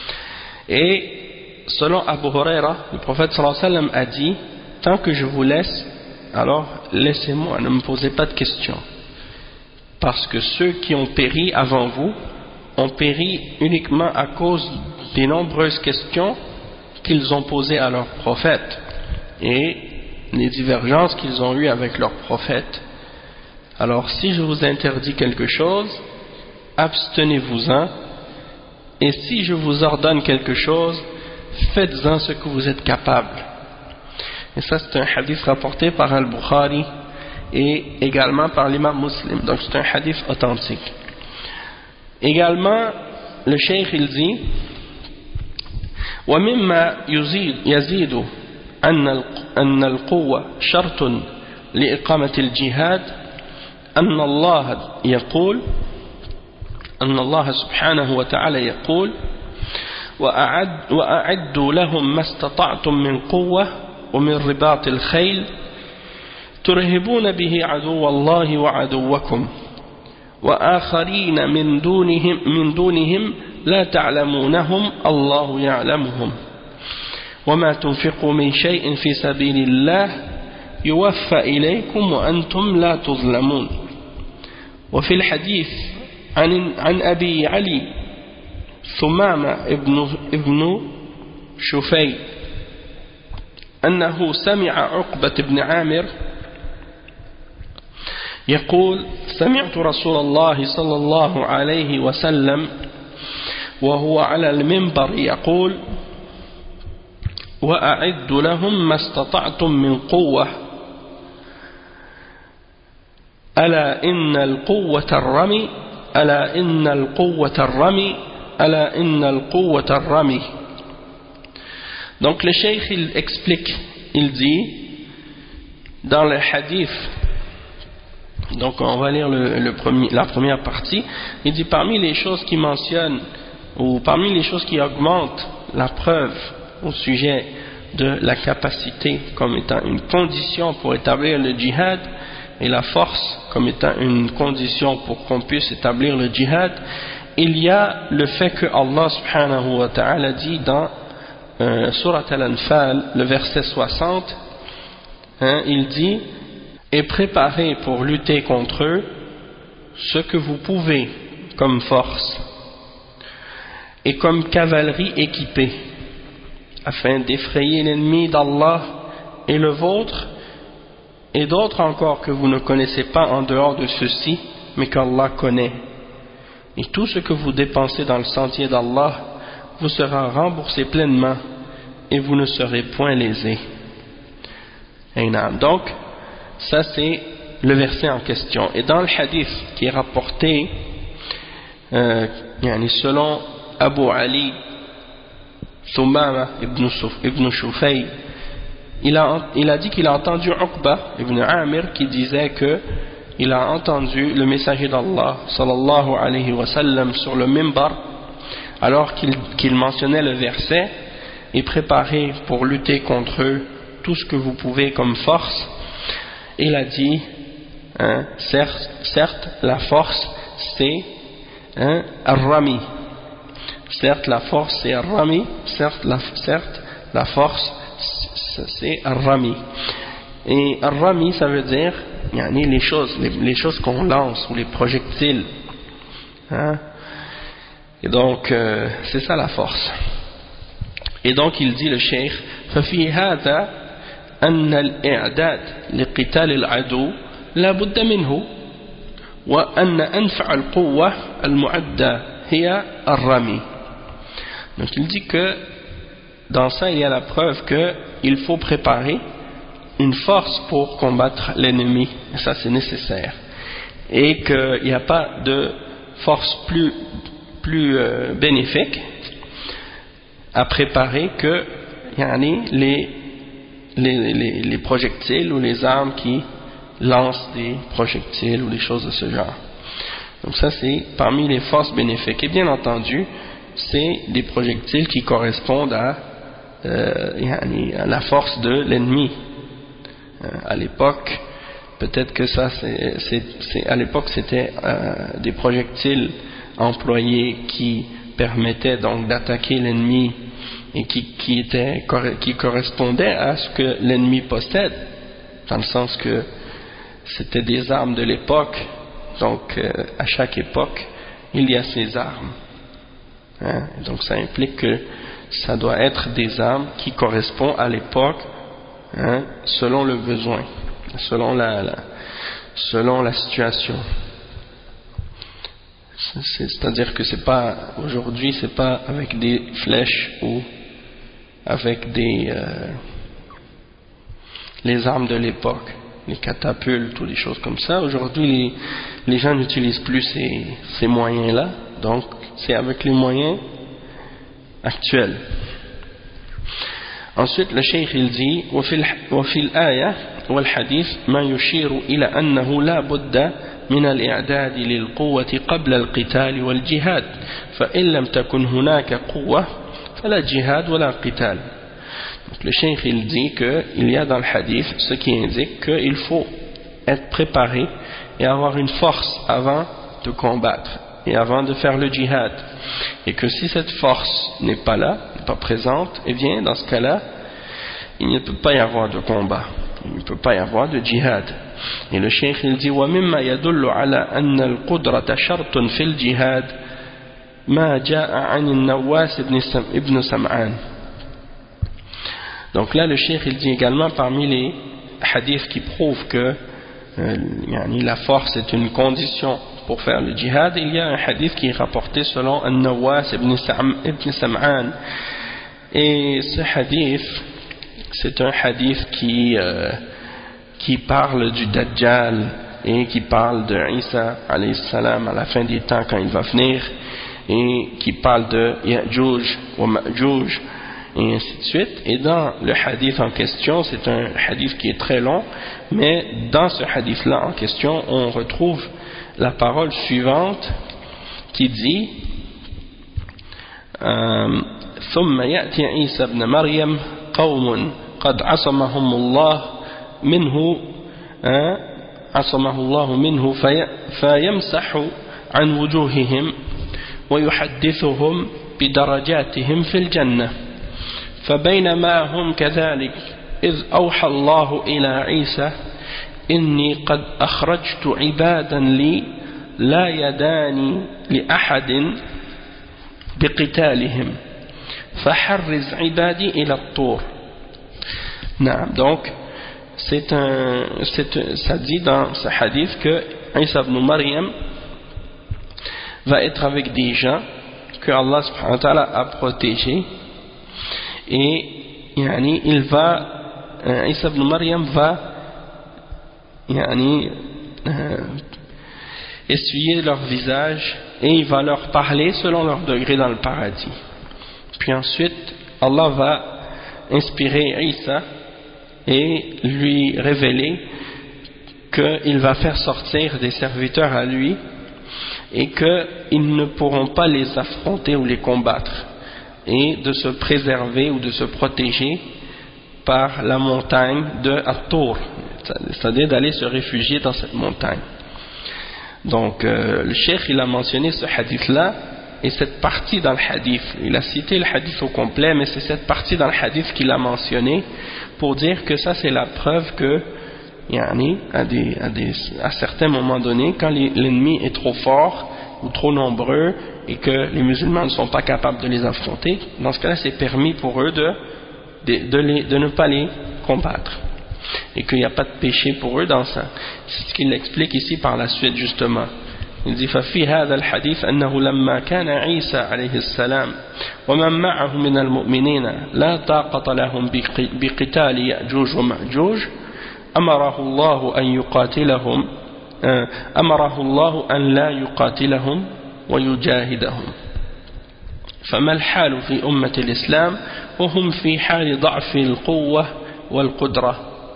Et selon Abu Huraira, le prophète sallallahu alayhi wa sallam a dit tant que je vous laisse, alors laissez-moi, ne me posez pas de questions, parce que ceux qui ont péri avant vous ont péri uniquement à cause des nombreuses questions qu'ils ont posées à leur prophète et les divergences qu'ils ont eues avec leur prophète. Alors si je vous interdis quelque chose, abstenez-vous-en, et si je vous ordonne quelque chose, faites-en ce que vous êtes capable. Et ça c'est un hadith rapporté par Al-Bukhari et également par l'imam Muslim, donc c'est un hadith authentique. Également le cheikh il dit ومما يزيد أن القوة شرط لإقامة الجهاد أن الله سبحانه وتعالى يقول وأعدوا لهم ما استطعتم من قوة ومن رباط الخيل ترهبون به عدو الله وعدوكم وآخرين من دونهم لا تعلمونهم الله يعلمهم وما تنفقوا من شيء في سبيل الله يوفى إليكم وأنتم لا تظلمون. وفي الحديث عن أبي علي ثمامة ابن شفي أنه سمع عقبة بن عامر يقول سمعت رسول الله صلى الله عليه وسلم وهو على المنبر يقول وأعد لهم ما استطعتم من قوة ألا إن القوة الرمي ألا إن القوة الرمي ألا إن القوة الرمي. Donc le cheikh il explique, il dit dans le hadith, donc on va lire la première partie, il dit parmi les choses qui mentionnent ou parmi les choses qui augmentent la preuve au sujet de la capacité comme étant une condition pour établir le djihad, et la force comme étant une condition pour qu'on puisse établir le djihad, il y a le fait que Allah subhanahu wa ta'ala dit dans Surat Al-Anfal, le verset 60, il dit: et préparez pour lutter contre eux ce que vous pouvez comme force et comme cavalerie équipée, afin d'effrayer l'ennemi d'Allah et le vôtre, et d'autres encore que vous ne connaissez pas en dehors de ceux-ci, mais qu'Allah connaît. Et tout ce que vous dépensez dans le sentier d'Allah vous sera remboursé pleinement, et vous ne serez point lésés. Donc, ça c'est le verset en question. Et dans le hadith qui est rapporté selon Abu Ali Thumama ibn Shufay, il a dit qu'il a entendu Uqba ibn Amir qui disait que il a entendu le messager d'Allah sallallahu alayhi wa sallam sur le minbar alors qu'il mentionnait le verset: et préparez pour lutter contre eux tout ce que vous pouvez comme force. Il a dit certes la force c'est Ar-Rami, certes la force c'est Ar-Rami, certes la force c'est Ar-Rami. Et Ar-Rami ça veut dire les choses qu'on lance, ou les projectiles, et donc c'est ça la force. Et donc il dit le cheikh: ففي هذا أن الإعداد لقتال العدو لا بد منه وأن أنفع القوة المعدة هي الرمي. Donc il dit que dans ça il y a la preuve qu'il faut préparer une force pour combattre l'ennemi, et ça c'est nécessaire, et qu'il n'y a pas de force plus bénéfique à préparer que les projectiles ou les armes qui lancent des projectiles ou des choses de ce genre. Donc ça c'est parmi les forces bénéfiques, et bien entendu c'est des projectiles qui correspondent à la force de l'ennemi. À l'époque, peut-être que ça à l'époque c'était des projectiles employés qui permettaient donc d'attaquer l'ennemi et qui correspondaient à ce que l'ennemi possède, dans le sens que c'était des armes de l'époque. Donc à chaque époque il y a ces armes, donc ça implique que ça doit être des armes qui correspondent à l'époque, selon le besoin, selon la situation. C'est-à-dire que c'est pas aujourd'hui, c'est pas avec des flèches ou avec les armes de l'époque, les catapultes ou des choses comme ça. Aujourd'hui les gens n'utilisent plus ces moyens-là, donc c'est avec les moyens actuels. Ensuite le cheikh il dit: وفي الآية والحديث ما يشير إلى أنه لا بد من الإعداد للقوة قبل القتال والجهاد فإن لم تكن هناك قوة فلا جهاد ولا قتال. Donc le cheikh il dit qu'il y a dans le hadith ce qui indique qu'il faut être préparé et avoir une force avant de combattre et avant de faire le djihad, et que si cette force n'est pas là, n'est pas présente, et bien dans ce cas-là il ne peut pas y avoir de combat, il ne peut pas y avoir de djihad. Et le cheikh il dit: ومما يدل على أن القدرة شرط في الجهاد ما جاء عن النواس ابن سمعان. Donc là le cheikh il dit également parmi les hadiths qui prouvent que la force est une condition pour faire le djihad, il y a un hadith qui est rapporté selon An-Nawas ibn Sam'an, et ce hadith c'est un hadith qui parle du Dajjal et qui parle de Isa alayhi salam à la fin des temps quand il va venir, et qui parle de Ya'juj wa Ma'juj et ainsi de suite. Et dans le hadith en question, c'est un hadith qui est très long, mais dans ce hadith là en question on retrouve la parole suivante qui dit: ثم يأتي عيسى ابن مريم قوم قد عصمهم الله منه عصمه الله منه فيمسح عن وجوههم ويحدثهم بدرجاتهم في الجنة فبينما هم كذلك إذ أوحى الله إلى عيسى إني قد أخرجت عبادا لي لا يداني لأحد بقتالهم فحرز عبادي إلى الطور. Donc ça dit dans ce hadith que Isa ibn Maryam va être avec des gens que Allah subhanahu wa ta'ala a protégés et Isa ibn Maryam va essuyer leur visage et il va leur parler selon leur degré dans le paradis. Puis ensuite Allah va inspirer Isa et lui révéler qu'il va faire sortir des serviteurs à lui et qu'ils ne pourront pas les affronter ou les combattre, et de se préserver ou de se protéger par la montagne de At-Tur, c'est-à-dire d'aller se réfugier dans cette montagne. Donc le cheikh il a mentionné ce hadith là et cette partie dans le hadith, il a cité le hadith au complet, mais c'est cette partie dans le hadith qu'il a mentionné pour dire que ça c'est la preuve que à certains moments donnés, quand l'ennemi est trop fort ou trop nombreux et que les musulmans ne sont pas capables de les affronter, dans ce cas-là c'est permis pour eux de ne pas les combattre et qu'il n'y a pas de péché pour eux dans ça. C'est ce qu'il explique ici par la suite justement. Il dit ففي هذا الحديث أنه لما كان عيسى عليه السلام ومن معه من المؤمنين لا طاقة لهم بقتال يأجوج ومأجوج أمره الله أن لا يقاتلهم ويجاهدهم فما الحال في أمة الإسلام وهم في حال ضعف القوة والقدرة.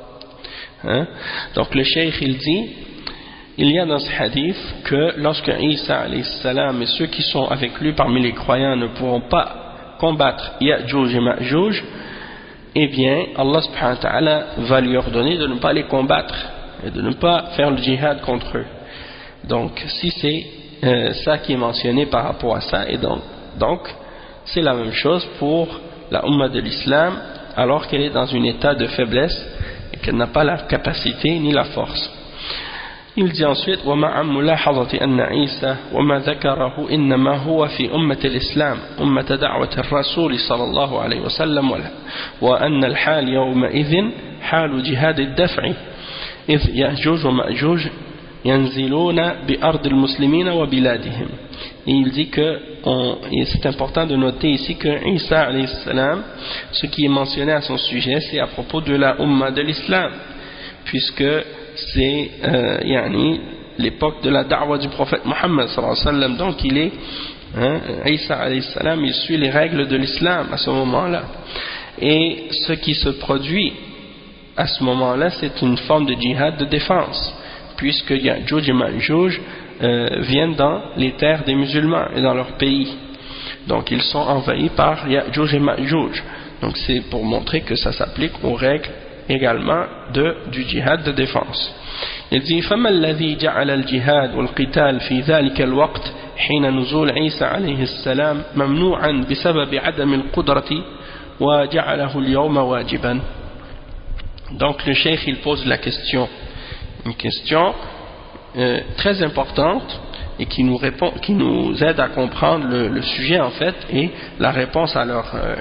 Donc le cheikh il dit, il y a dans ce hadith que lorsque Isa alayhi salam et ceux qui sont avec lui parmi les croyants ne pourront pas combattre Ya'juj et Ma'juj, eh bien Allah subhanahu wa ta'ala va lui ordonner de ne pas les combattre et de ne pas faire le djihad contre eux. Donc si c'est ça qui est mentionné par rapport à ça, et donc c'est la même chose pour la Ummah de l'Islam alors qu'elle est dans un état de faiblesse et qu'elle n'a pas la capacité ni la force. Il dit ensuite ومع ملاحظة أن عيسى وما ذكره إنما هو في أمة الإسلام أمة دعوة الرسول صلى الله عليه وسلم وأن الحال يومئذ حال جهاد الدفع إذ يأجوج ومأجوج ينزلون بأرض المسلمين وبلادهم. Et il dit que c'est important de noter ici que Isa alayhi salam, ce qui est mentionné à son sujet, c'est à propos de la Ummah de l'Islam, puisque c'est l'époque de la da'wa du prophète Mohammed sallallahu alayhi wa sallam. Donc il est Isa alayhi salam, il suit les règles de l'islam à ce moment-là, et ce qui se produit à ce moment-là c'est une forme de djihad de défense, puisque Ya'juj et Ma'juj viennent dans les terres des musulmans et dans leur pays, donc ils sont envahis par Ya'juj et Ma'juj. Donc c'est pour montrer que ça s'applique aux règles également du djihad de défense. Il dit فما الذي جعل الجهاد والقتال في ذلك الوقت حين نزول عيسى عليه السلام ممنوعا بسبب عدم القدرة وجعله اليوم واجبا. Donc le cheikh il pose la question, une question très importante et qui nous aide à comprendre le sujet en fait, et la réponse à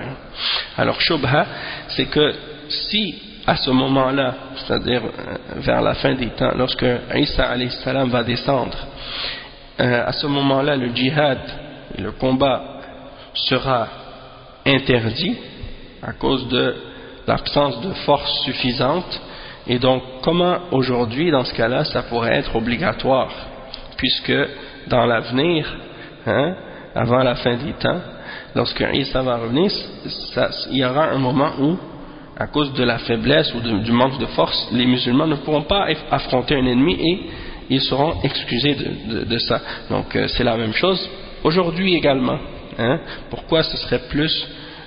leur shubha, c'est que si à ce moment-là, c'est-à-dire vers la fin des temps, lorsque Isa alayhi salam va descendre, à ce moment-là le djihad, le combat sera interdit à cause de l'absence de force suffisante, et donc comment aujourd'hui dans ce cas-là ça pourrait être obligatoire, puisque dans l'avenir, avant la fin des temps, lorsque Isa va revenir, il y aura un moment où à cause de la faiblesse ou du manque de force, les musulmans ne pourront pas affronter un ennemi et ils seront excusés de ça. Donc c'est la même chose aujourd'hui également. Pourquoi ce serait plus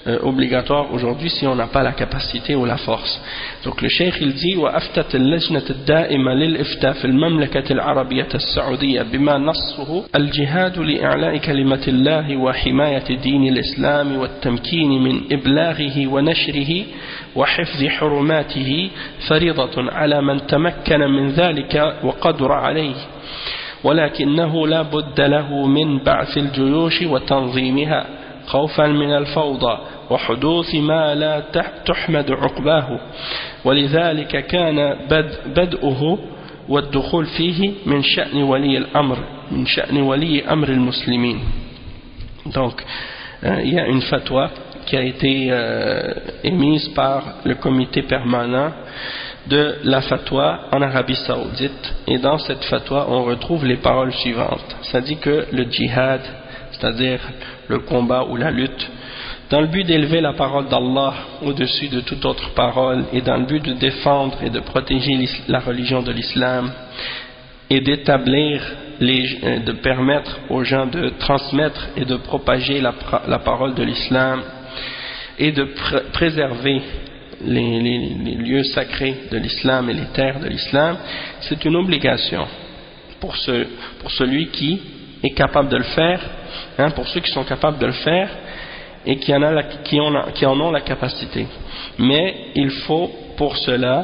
obligatoire aujourd'hui si on n'a pas la capacité ou la force. Donc le cheikh il dit وأفتت اللجنة الدائمة للإفتاء في المملكة العربية السعودية بما نصه الجهاد لإعلاء كلمة الله وحماية دين الإسلام والتمكين من إبلاغه ونشره وحفظ حرماته فريضة على من تمكن من ذلك وقدر عليه ولكنه لا بد له من بعث الجيوش وتنظيمها خوفا من الفوضى وحدوث ما لا تحمد عقباه ولذلك كان بدءه والدخول فيه من شأن ولي أمر المسلمين. Donc il y a une fatwa qui a été émise par le comité permanent de la fatwa en Arabie Saoudite, et dans cette fatwa on retrouve les paroles suivantes. Ça dit que le djihad, c'est-à-dire le combat ou la lutte, dans le but d'élever la parole d'Allah au-dessus de toute autre parole et dans le but de défendre et de protéger la religion de l'islam et d'établir, de permettre aux gens de transmettre et de propager la parole de l'islam et de préserver les lieux sacrés de l'islam et les terres de l'islam, c'est une obligation pour celui qui est capable de le faire, pour ceux qui sont capables de le faire et qui en ont la capacité. Mais il faut pour cela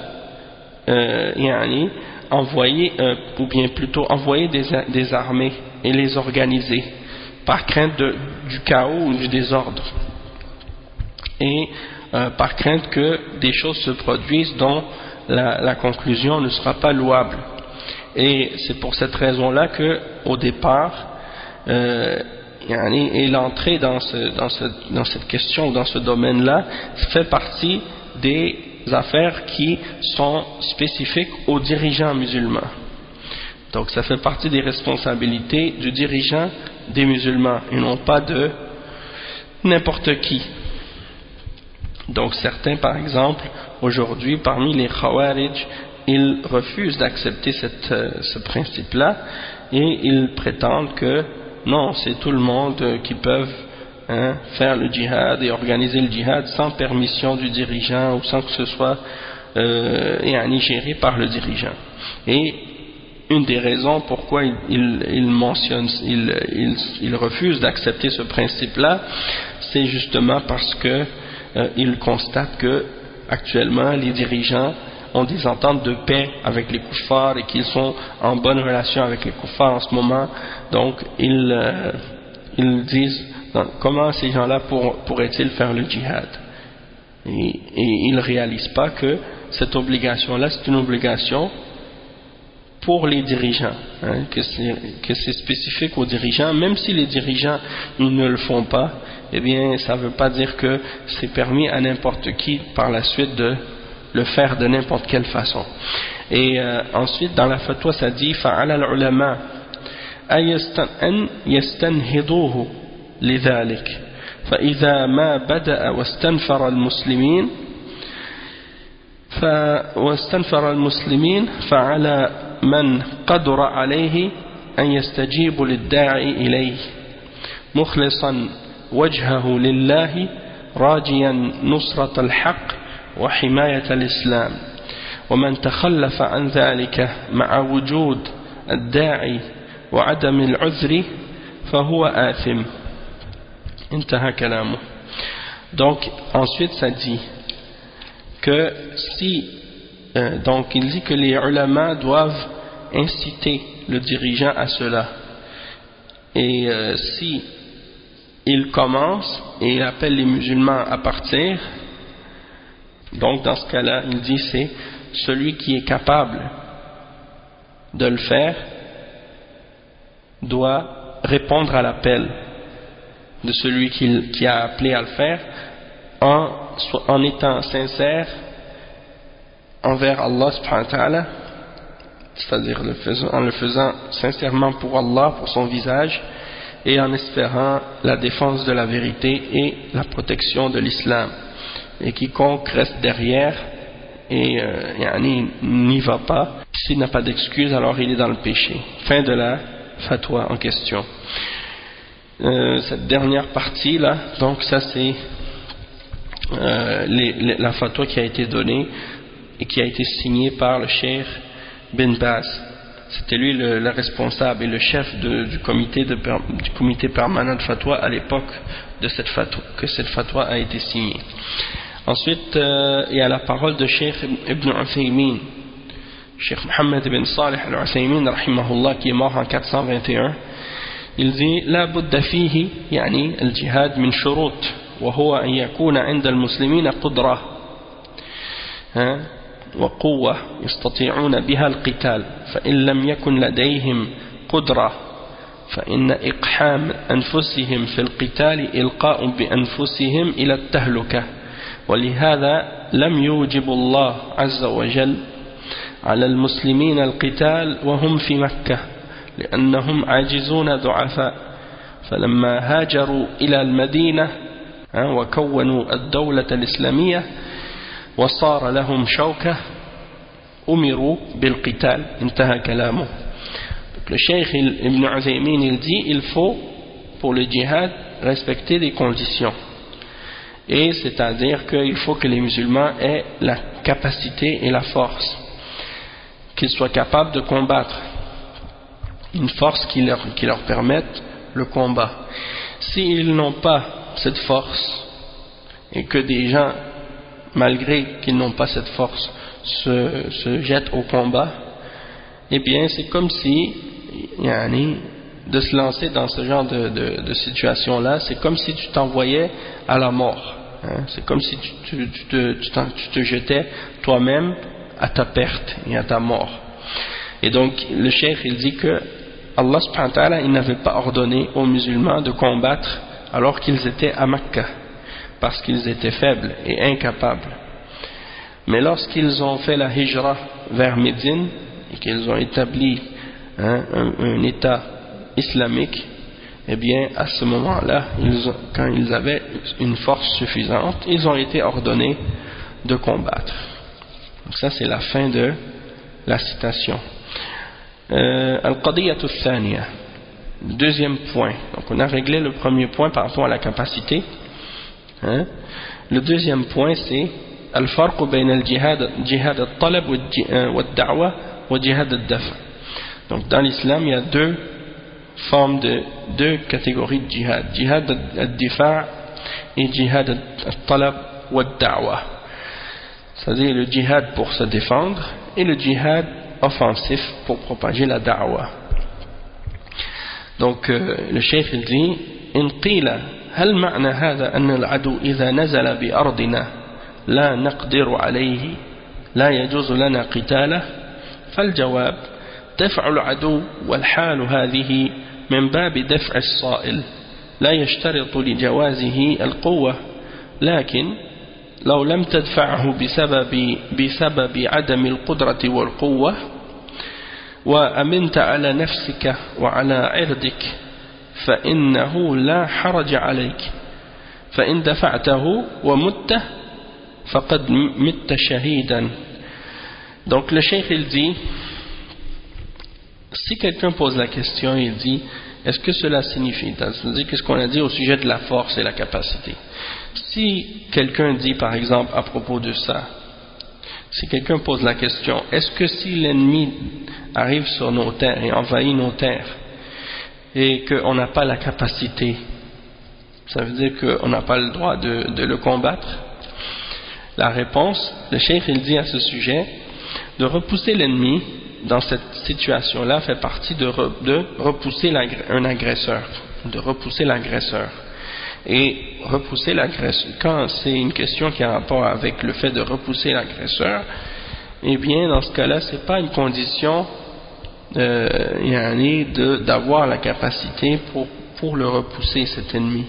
envoyer, ou bien plutôt envoyer des armées et les organiser par crainte du chaos ou du désordre, et par crainte que des choses se produisent dont la conclusion ne sera pas louable. Et c'est pour cette raison-là que au départ et l'entrée dans cette question, dans ce domaine-là, fait partie des affaires qui sont spécifiques aux dirigeants musulmans. Donc ça fait partie des responsabilités du dirigeant des musulmans et non pas de n'importe qui. Donc certains, par exemple, aujourd'hui, parmi les Khawarij, ils refusent d'accepter ce principe-là et ils prétendent que non, c'est tout le monde qui peut faire le djihad et organiser le djihad sans permission du dirigeant ou sans que ce soit géré par le dirigeant. Et une des raisons pourquoi ils refusent d'accepter ce principe-là, c'est justement parce que ils constatent que actuellement les dirigeants ont des ententes de paix avec les kuffars et qu'ils sont en bonne relation avec les kuffars en ce moment. Donc ils disent comment ces gens-là pourraient-ils faire le djihad, et ils ne réalisent pas que cette obligation-là c'est une obligation pour les dirigeants, que c'est spécifique aux dirigeants. Même si les dirigeants ils ne le font pas, eh bien ça ne veut pas dire que c'est permis à n'importe qui par la suite de le faire de n'importe quelle façon. Et ensuite dans la fatwa ça dit فَعَلَى الْعُلَمَاءِ أَن يَسْتَنْهِضُوهُ لذلك فإذا ما بدأ واستنفر المسلمين فعلى من قدر عليه أن يستجيب للداعي إليه مخلصا وجهه لله راجيا نصرة الحق وحماية الإسلام ومن تخلف عن ذلك مع وجود الداعي وعدم العذر فهو آثم. انتهى كلامه. Donc ensuite ça dit que si donc il dit que les ulama doivent inciter le dirigeant à cela, et si il commence et il appelle les musulmans à partir, donc dans ce cas-là il dit c'est celui qui est capable de le faire doit répondre à l'appel de celui qui a appelé à le faire en étant sincère envers Allah subhanahu wa ta'ala, c'est-à-dire en le faisant sincèrement pour Allah, pour son visage, et en espérant la défense de la vérité et la protection de l'islam. Et quiconque reste derrière et n'y va pas, s'il n'a pas d'excuse, alors il est dans le péché. Fin de la fatwa en question. Cette dernière partie là, donc ça c'est la fatwa qui a été donnée et qui a été signée par le Cheikh Bin Baz. C'était lui le responsable et le chef du comité permanent de fatwa à l'époque de que cette fatwa a été signée. Ensuite, il y a la parole de Cheikh Ibn Uthaymin, Cheikh Mohammed ibn Salih al-Uthaymin rahimahullah, qui est mort en 421. Il dit: لا بد فيه يعني الجهاد من شروط وهو أن يكون عند المسلمين قدرة وقوة يستطيعون بها القتال، فإن لم يكن لديهم قدرة فإن إقحام أنفسهم في القتال إلقاء بأنفسهم إلى التهلكة، ولهذا لم يوجب الله عز وجل على المسلمين القتال وهم في مكة لأنهم عاجزون ضعفاء، فلما هاجروا إلى المدينة وكونوا الدولة الإسلامية وصار لهم شوكة أمروا بالقتال. انتهى كلامه. Le Cheikh Ibn Uthaymin, il dit: il faut pour le djihad respecter des conditions, et c'est-à-dire qu'il faut que les musulmans aient la capacité et la force, qu'ils soient capables de combattre, une force qui leur permette le combat. S'ils n'ont pas cette force et que des gens, malgré qu'ils n'ont pas cette force, se jettent au combat, eh bien c'est comme si de se lancer dans ce genre de situation là, c'est comme si tu t'envoyais à la mort, c'est comme si tu te jetais toi-même à ta perte et à ta mort. Et donc le cheikh, il dit que Allah subhanahu wa ta'ala, il n'avait pas ordonné aux musulmans de combattre alors qu'ils étaient à Mecca, parce qu'ils étaient faibles et incapables. Mais lorsqu'ils ont fait la hijra vers Médine et qu'ils ont établi un état islamique, eh bien à ce moment-là, quand ils avaient une force suffisante, ils ont été ordonnés de combattre. Donc ça, c'est la fin de la citation. Al-Qadiyatu Thaniya, le deuxième point. Donc on a réglé le premier point par rapport à la capacité. Le deuxième point, c'est Al-Farq bayna al-jihad al-talab wal-da'wa wa jihad al-dafa. Donc dans l'islam, il y a deux catégories de jihad: jihad al-difa' et jihad al-talab wal-da'wa. C'est-à-dire le jihad pour se défendre et le jihad offensif pour propager la da'wa. Donc le cheikh, il dit: إن قيل هل معنى هذا أن العدو إذا نزل بأرضنا لا نقدر عليه لا يجوز لنا قتاله؟ فالجواب: دفع العدو والحال هذه من باب دفع الصائل لا يشترط لجوازه القوة، لكن لو لم تدفعه بسبب عدم القدرة والقوة وأمنت على نفسك وعلى عرضك فإنه لا حرج عليك، فإن دفعته ومت فقد مت شهيدا. Donc le cheikh, il dit, si quelqu'un pose la question, il dit: est-ce que cela signifie, c'est-à-dire qu'est-ce qu'on a dit au sujet de la force et la capacité, si quelqu'un dit par exemple à propos de ça, si quelqu'un pose la question: est-ce que si l'ennemi arrive sur nos terres et envahit nos terres et qu'on n'a pas la capacité, ça veut dire qu'on n'a pas le droit de le combattre? La réponse, le cheikh, il dit à ce sujet: de repousser l'ennemi dans cette situation-là fait partie de repousser un agresseur, de repousser l'agresseur. Et repousser l'agresseur, quand c'est une question qui a rapport avec le fait de repousser l'agresseur, eh bien dans ce cas-là, c'est pas une condition d'avoir la capacité pour le repousser, cet ennemi.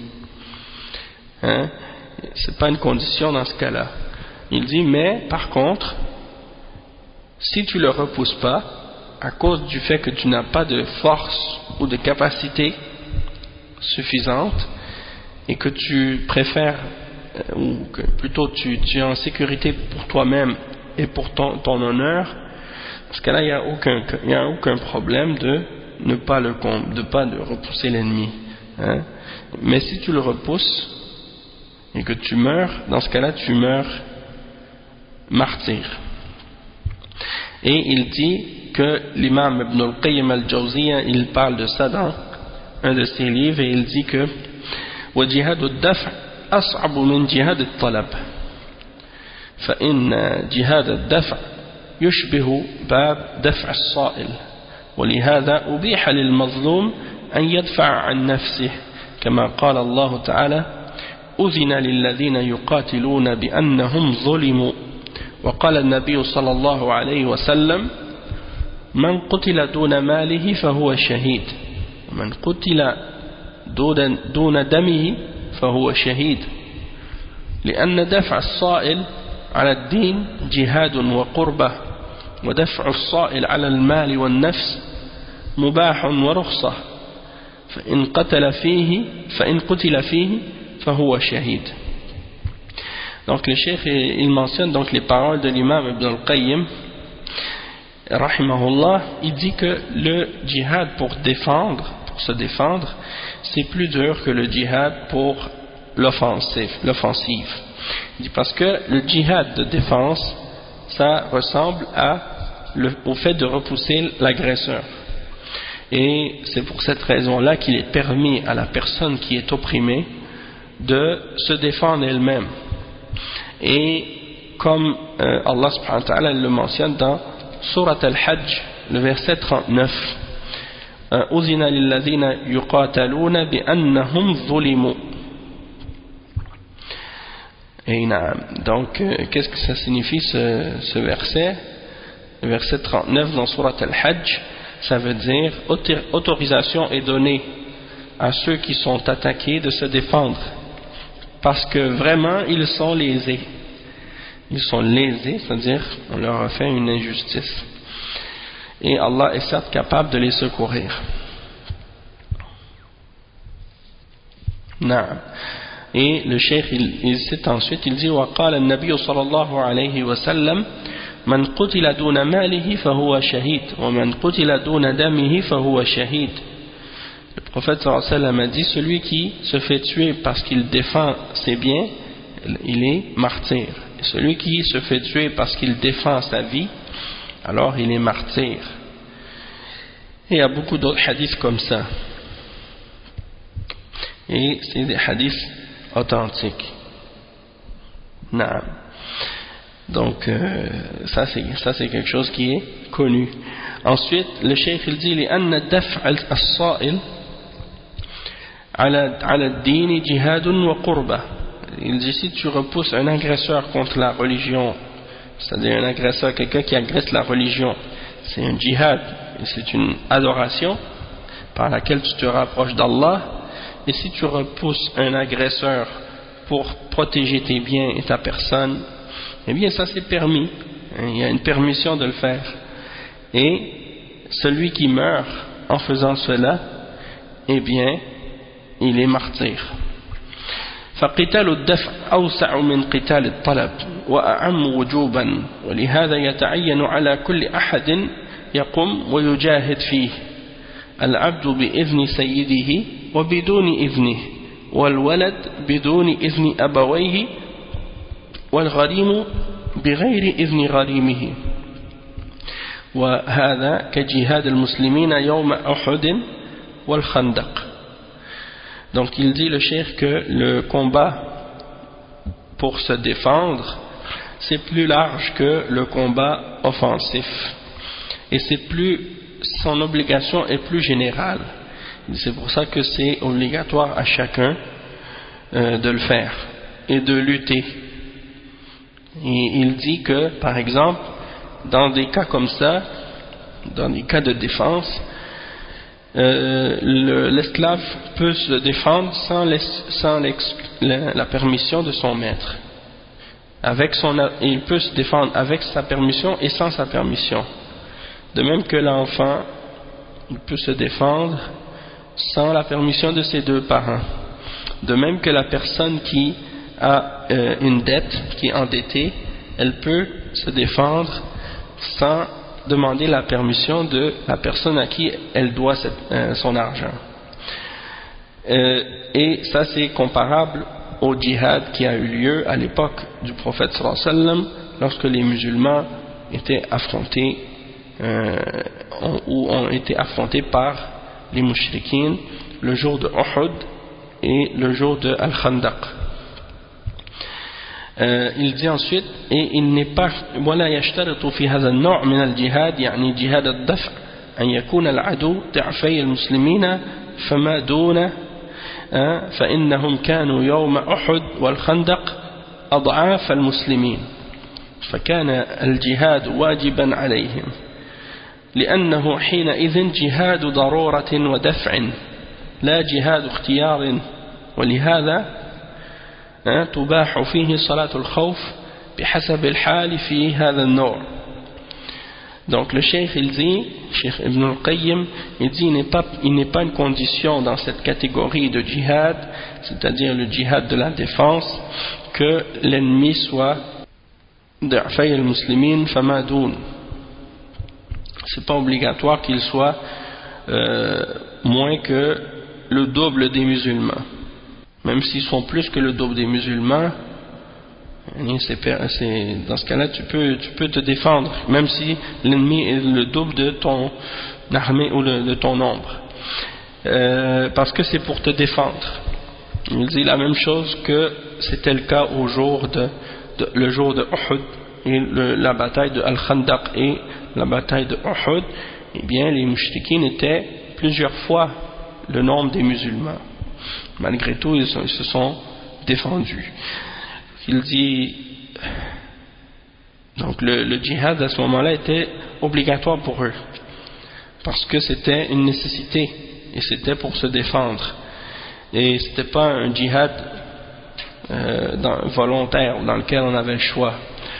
C'est pas une condition dans ce cas-là. Il dit: mais par contre, si tu le repousses pas à cause du fait que tu n'as pas de force ou de capacité suffisante, et que tu préfères, ou que plutôt tu es en sécurité pour toi-même et pour ton honneur, dans ce cas-là, il n'y a aucun problème de ne pas repousser l'ennemi. Mais si tu le repousses, et que tu meurs, dans ce cas-là tu meurs martyr. Et il dit que l'imam Ibn al-Qayyim al-Jawziyya, il parle de ça dans un de ses livres, et il dit que وجهاد الدفع أصعب من جهاد الطلب فإن جهاد الدفع يشبه باب دفع الصائل ولهذا أبيح للمظلوم أن يدفع عن نفسه كما قال الله تعالى أذن للذين يقاتلون بأنهم ظلموا وقال النبي صلى الله عليه وسلم من قتل دون ماله فهو شهيد ومن قتل دون دمه فهو شهيد لأن دفع الصائل على الدين جهاد وقربة ودفع الصائل على المال والنفس مباح ورخصة فإن قتل فيه فهو شهيد. Donc le cheikh il mentionne donc les paroles de l'imam Ibn al-Qayyim rahimahullah. Il dit que le djihad pour se défendre, c'est plus dur que le djihad pour l'offensive. Il dit parce que le djihad de défense, ça ressemble au fait de repousser l'agresseur. Et c'est pour cette raison-là qu'il est permis à la personne qui est opprimée de se défendre elle-même. Et comme Allah subhanahu wa ta'ala le mentionne dans Surat al-Hajj, le verset 39, أذن للذين يقاتلون بأنهم ظلموا. Et donc qu'est-ce que ça signifie ce verset? Le verset 39 dans Surat al-Hajj, ça veut dire autorisation est donnée à ceux qui sont attaqués de se défendre parce que vraiment ils sont lésés, c'est-à-dire on leur a fait une injustice et Allah est certes capable de les secourir. Et le cheikh il cite ensuite, il dit وقال النبي صلى الله عليه وسلم من قتل دون ماله فهو شهيد ومن قتل دون دمه فهو شهيد. Le prophète sallallahu alayhi wa sallam a dit celui qui se fait tuer parce qu'il défend ses biens, il est martyr. Et celui qui se fait tuer parce qu'il défend sa vie, alors il est martyr. Et il y a beaucoup d'autres hadiths comme ça. Et c'est des hadiths authentiques. Donc ça c'est quelque chose qui est connu. Ensuite le cheikh il dit لأن الدفع الصائل على الدين جهاد وقربة. Il dit si tu repousses un agresseur contre la religion, c'est-à-dire un agresseur, quelqu'un qui agresse la religion, c'est un djihad, et c'est une adoration par laquelle tu te rapproches d'Allah. Et si tu repousses un agresseur pour protéger tes biens et ta personne, eh bien ça c'est permis, il y a une permission de le faire. Et celui qui meurt en faisant cela, eh bien il est martyr. فقتال الدفع أوسع من قتال الطلب وأعم وجوبا ولهذا يتعين على كل أحد يقوم ويجاهد فيه العبد بإذن سيده وبدون إذنه والولد بدون إذن أبويه والغريم بغير إذن غريمه وهذا كجهاد المسلمين يوم أحد والخندق. Donc il dit le cheikh que le combat pour se défendre c'est plus large que le combat offensif et son obligation est plus générale. C'est pour ça que c'est obligatoire à chacun de le faire et de lutter. Et il dit que par exemple dans des cas comme ça, dans des cas de défense, l'esclave peut se défendre sans la permission de son maître. Il peut se défendre avec sa permission et sans sa permission. De même que l'enfant, il peut se défendre sans la permission de ses deux parents. De même que la personne qui a une dette, qui est endettée, elle peut se défendre sans demander la permission de la personne à qui elle doit son argent. Et ça c'est comparable au djihad qui a eu lieu à l'époque du prophète sallallahu alayhi wa sallam, lorsque les musulmans étaient affrontés ou ont été affrontés par les mushrikines le jour de Uhud et le jour de Al-Khandaq. Il dit ensuite, et il n'est pas ولا يشترط في هذا النوع من الجهاد يعني جهاد الدفع أن يكون العدو ضعفي المسلمين فما دون فإنهم كانوا يوم أحد والخندق أضعاف المسلمين فكان الجهاد واجبا عليهم لأنه حينئذ جهاد ضرورة ودفع لا جهاد اختيار ولهذا تباح فيه صلاة الخوف بحسب الحال في هذا النوع. Donc le cheikh il dit, Cheikh Ibn al-Qayyim, il dit il n'est pas une condition dans cette catégorie de djihad, c'est-à-dire le djihad de la défense, que l'ennemi soit d'a'fay al-muslimin famadoun. C'est pas obligatoire qu'il soit moins que le double des musulmans. Même s'ils sont plus que le double des musulmans, dans ce cas-là tu peux te défendre, même si l'ennemi est le double de ton armée ou de ton nombre, parce que c'est pour te défendre. Il dit la même chose que c'était le cas au jour le jour de Uhud et la bataille de Al-Khandaq et la bataille de Uhud. Eh bien les mushrikines étaient plusieurs fois le nombre des musulmans. Malgré tout ils se sont défendus. Il dit donc le djihad à ce moment-là était obligatoire pour eux parce que c'était une nécessité et c'était pour se défendre et c'était pas un djihad volontaire dans lequel on avait le choix.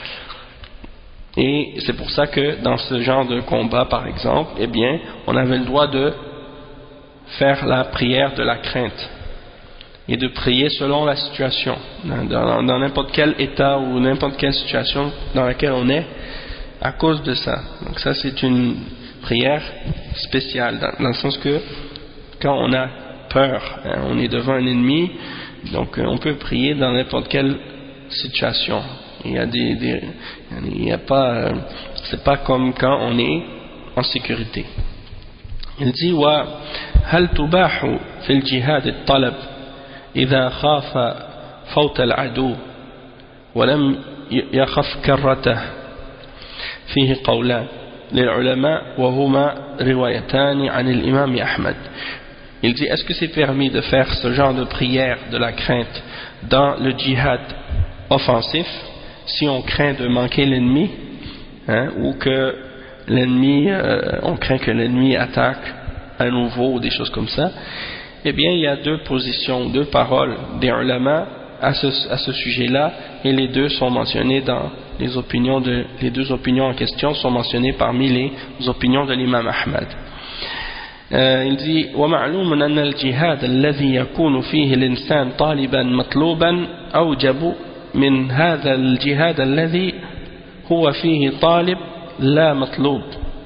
Et c'est pour ça que dans ce genre de combat par exemple, eh bien on avait le droit de faire la prière de la crainte et de prier selon la situation, dans n'importe quel état ou n'importe quelle situation dans laquelle on est à cause de ça. Donc ça c'est une prière spéciale dans le sens que quand on a peur, on est devant un ennemi, donc on peut prier dans n'importe quelle situation. Il y a pas, c'est pas comme quand on est en sécurité. Il dit wa hal tubahu fil jihad at-talab إذا خاف فوت العدو ولم يخف كرته فيه قولان للعلماء وهما روايتان عن الإمام أحمد. Il dit est-ce que c'est permis de faire ce genre de prière de la crainte dans le djihad offensif si on craint de manquer l'ennemi, ou que l'ennemi on craint que l'ennemi attaque à nouveau ou des choses comme ça? Eh bien, il y a deux positions, deux paroles des ulama à ce sujet-là, et les deux sont mentionnées dans les deux opinions en question sont mentionnées parmi les opinions de l'imam Ahmad. Il dit ومعلوم أن الجهاد الذي يكون فيه الإنسان طالبا مطلوبا أوجب من هذا الجهاد الذي هو فيه طالب لا مطلوب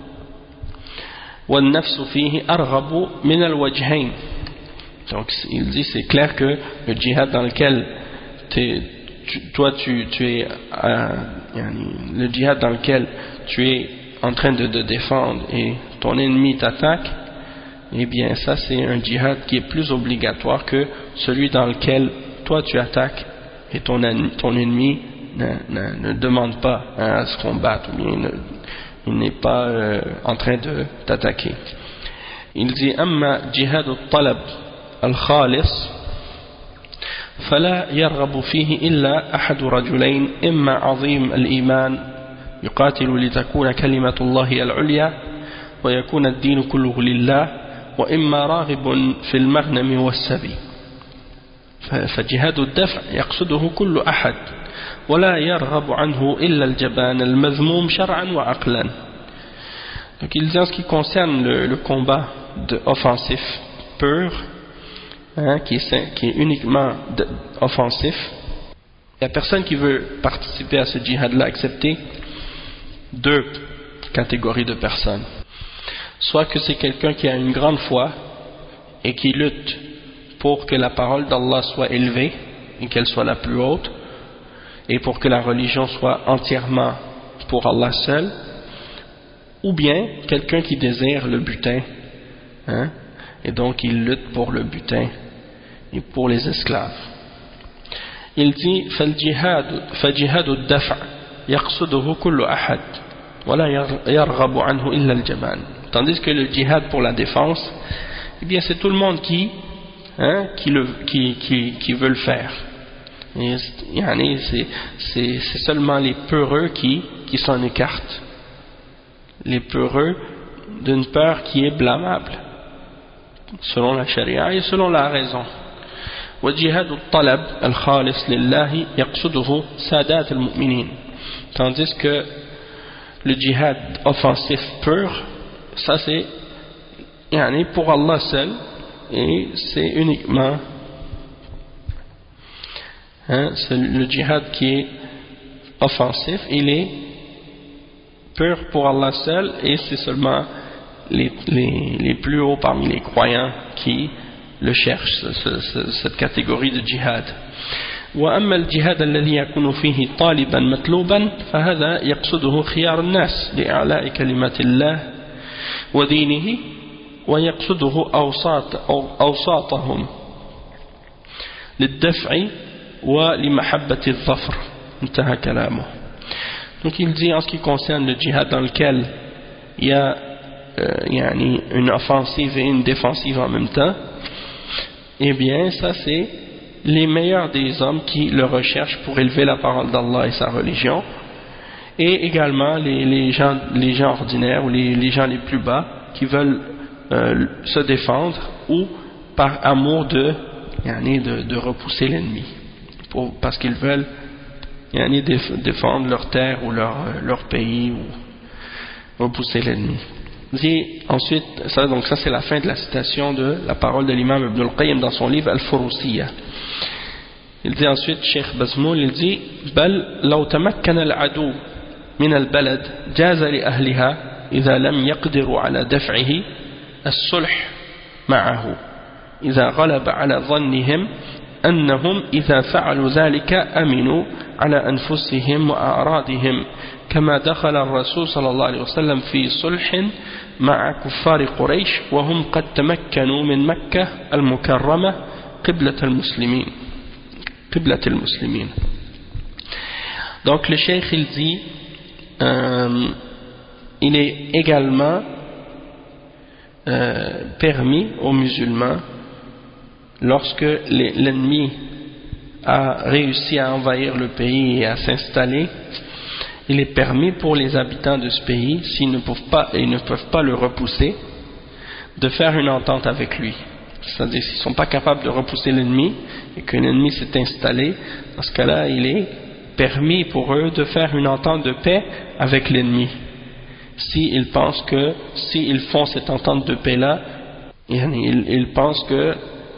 والنفس فيه أرغب من الوجهين. Donc il dit c'est clair que le djihad dans lequel toi tu es le djihad dans lequel tu es en train de te défendre et ton ennemi t'attaque, eh bien ça c'est un djihad qui est plus obligatoire que celui dans lequel toi tu attaques et ton ennemi ne demande pas à se combattre, ou bien il n'est pas en train de t'attaquer. Il dit amma jihad al-talab الخالص فلا يرغب فيه إلا أحد رجلين إما عظيم الإيمان يقاتل لتكون كلمة الله العليا ويكون الدين كله لله وإما راغب في المغنم والسبي فجهاد الدفع يقصده كل أحد ولا يرغب عنه إلا الجبان المذموم شرعا وعقلا. Donc il dit en ce qui concerne le combat offensif pur, qui est uniquement offensif, il n'y a personne qui veut participer à ce djihad-là excepté deux catégories de personnes. Soit que c'est quelqu'un qui a une grande foi et qui lutte pour que la parole d'Allah soit élevée, et qu'elle soit la plus haute, et pour que la religion soit entièrement pour Allah seul, ou bien quelqu'un qui désire le butin, hein, et donc il lutte pour le butin et pour les esclaves. Il dit فجهاد الدفع يقصده كل أحد ولا يرغب عنه إلا الجبان. Tandis que le djihad pour la défense, eh bien c'est tout le monde qui veut le faire. C'est seulement les peureux qui s'en écartent. Les peureux d'une peur qui est blâmable selon la charia et selon la raison. وجهاد الطلب الخالص لله يقصده سادات المؤمنين. Tandis que le djihad offensif pur, ça c'est pour Allah seul, et c'est uniquement c'est le djihad qui est offensif, il est pur pour Allah seul, et c'est seulement les plus hauts parmi les croyants qui le cherchent, cette catégorie de djihad. وأما الجهاد الذي يكون فيه طالبا مطلوبا فهذا يقصده خيار الناس لإعلاء كلمة الله ودينه ويقصده أوساطهم للدفع ولمحبة الظفر. انتهى كلامه. Donc il dit en ce qui concerne le djihad dans lequel il y a une offensive et une défensive en même temps, eh bien ça c'est les meilleurs des hommes qui le recherchent pour élever la parole d'Allah et sa religion, et également les gens ordinaires ou les gens les plus bas qui veulent se défendre ou par amour de repousser l'ennemi, parce qu'ils veulent défendre leur terre ou leur pays ou repousser l'ennemi. Dit ensuite, ça c'est la fin de la citation de la parole de l'imam Ibn al-Qayyim dans son livre Al-Furusiyya. Il dit ensuite, Cheikh Bazmoul, il dit بل لو تمكن العدو من البلد جاز لأهلها إذا لم يقدروا على دفعه الصلح معه إذا غلب على ظنهم أنهم إذا فعلوا ذلك أمنوا على أنفسهم وأعراضهم كما دخل الرسول صلى الله عليه وسلم في صلح مع كفار قريش وهم قد تمكنوا من مكة المكرمة قبلة المسلمين. Donc le cheikh il dit il est également permis aux musulmans, lorsque l'ennemi a réussi à envahir le pays et à s'installer, il est permis pour les habitants de ce pays, s'ils ne peuvent pas le repousser, de faire une entente avec lui. C'est-à-dire s'ils ne sont pas capables de repousser l'ennemi et qu'un ennemi s'est installé, dans ce cas-là il est permis pour eux de faire une entente de paix avec l'ennemi, s'ils pensent que s'ils font cette entente de paix là, ils pensent que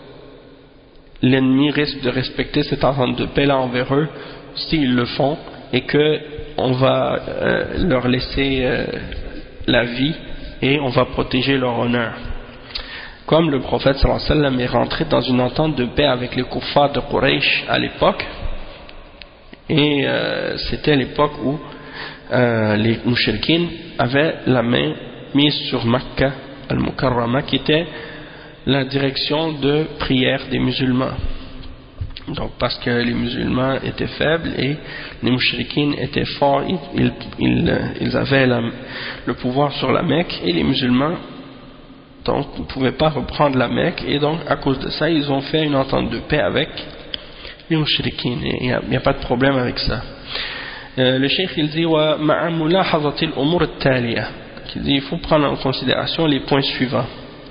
l'ennemi risque de respecter cette entente de paix là envers eux s'ils le font, et que on va leur laisser la vie et on va protéger leur honneur. Comme le prophète sallallahu alayhi wa sallam est rentré dans une entente de paix avec les kuffars de Quraysh à l'époque, et c'était l'époque où les mushrikines avaient la main mise sur Makkah al-Mukarrama, qui était la direction de prière des musulmans. Donc parce que les musulmans étaient faibles et les mushrikines étaient forts, ils avaient le pouvoir sur la Mecque, et les musulmans donc ne pouvaient pas reprendre la Mecque, et donc à cause de ça ils ont fait une entente de paix avec les mushrikines, et il n'y a pas de problème avec ça. Le cheikh il dit وَمَعَ مُلَاحَظَةِ الْأُمُورِ التَّالِيَةِ, il faut prendre en considération les points suivants.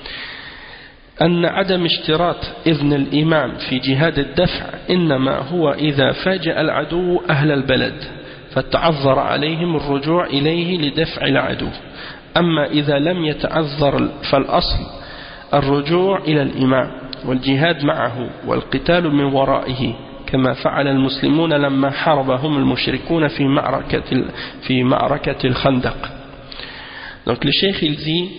أن عدم اشتراط إذن الإمام في جهاد الدفع إنما هو إذا فاجأ العدو أهل البلد فتعذر عليهم الرجوع إليه لدفع العدو. أما إذا لم يتعذر فالأصل الرجوع إلى الإمام والجهاد معه والقتال من ورائه كما فعل المسلمون لما حاربهم المشركون في معركة الخندق. Donc le cheikh il dit,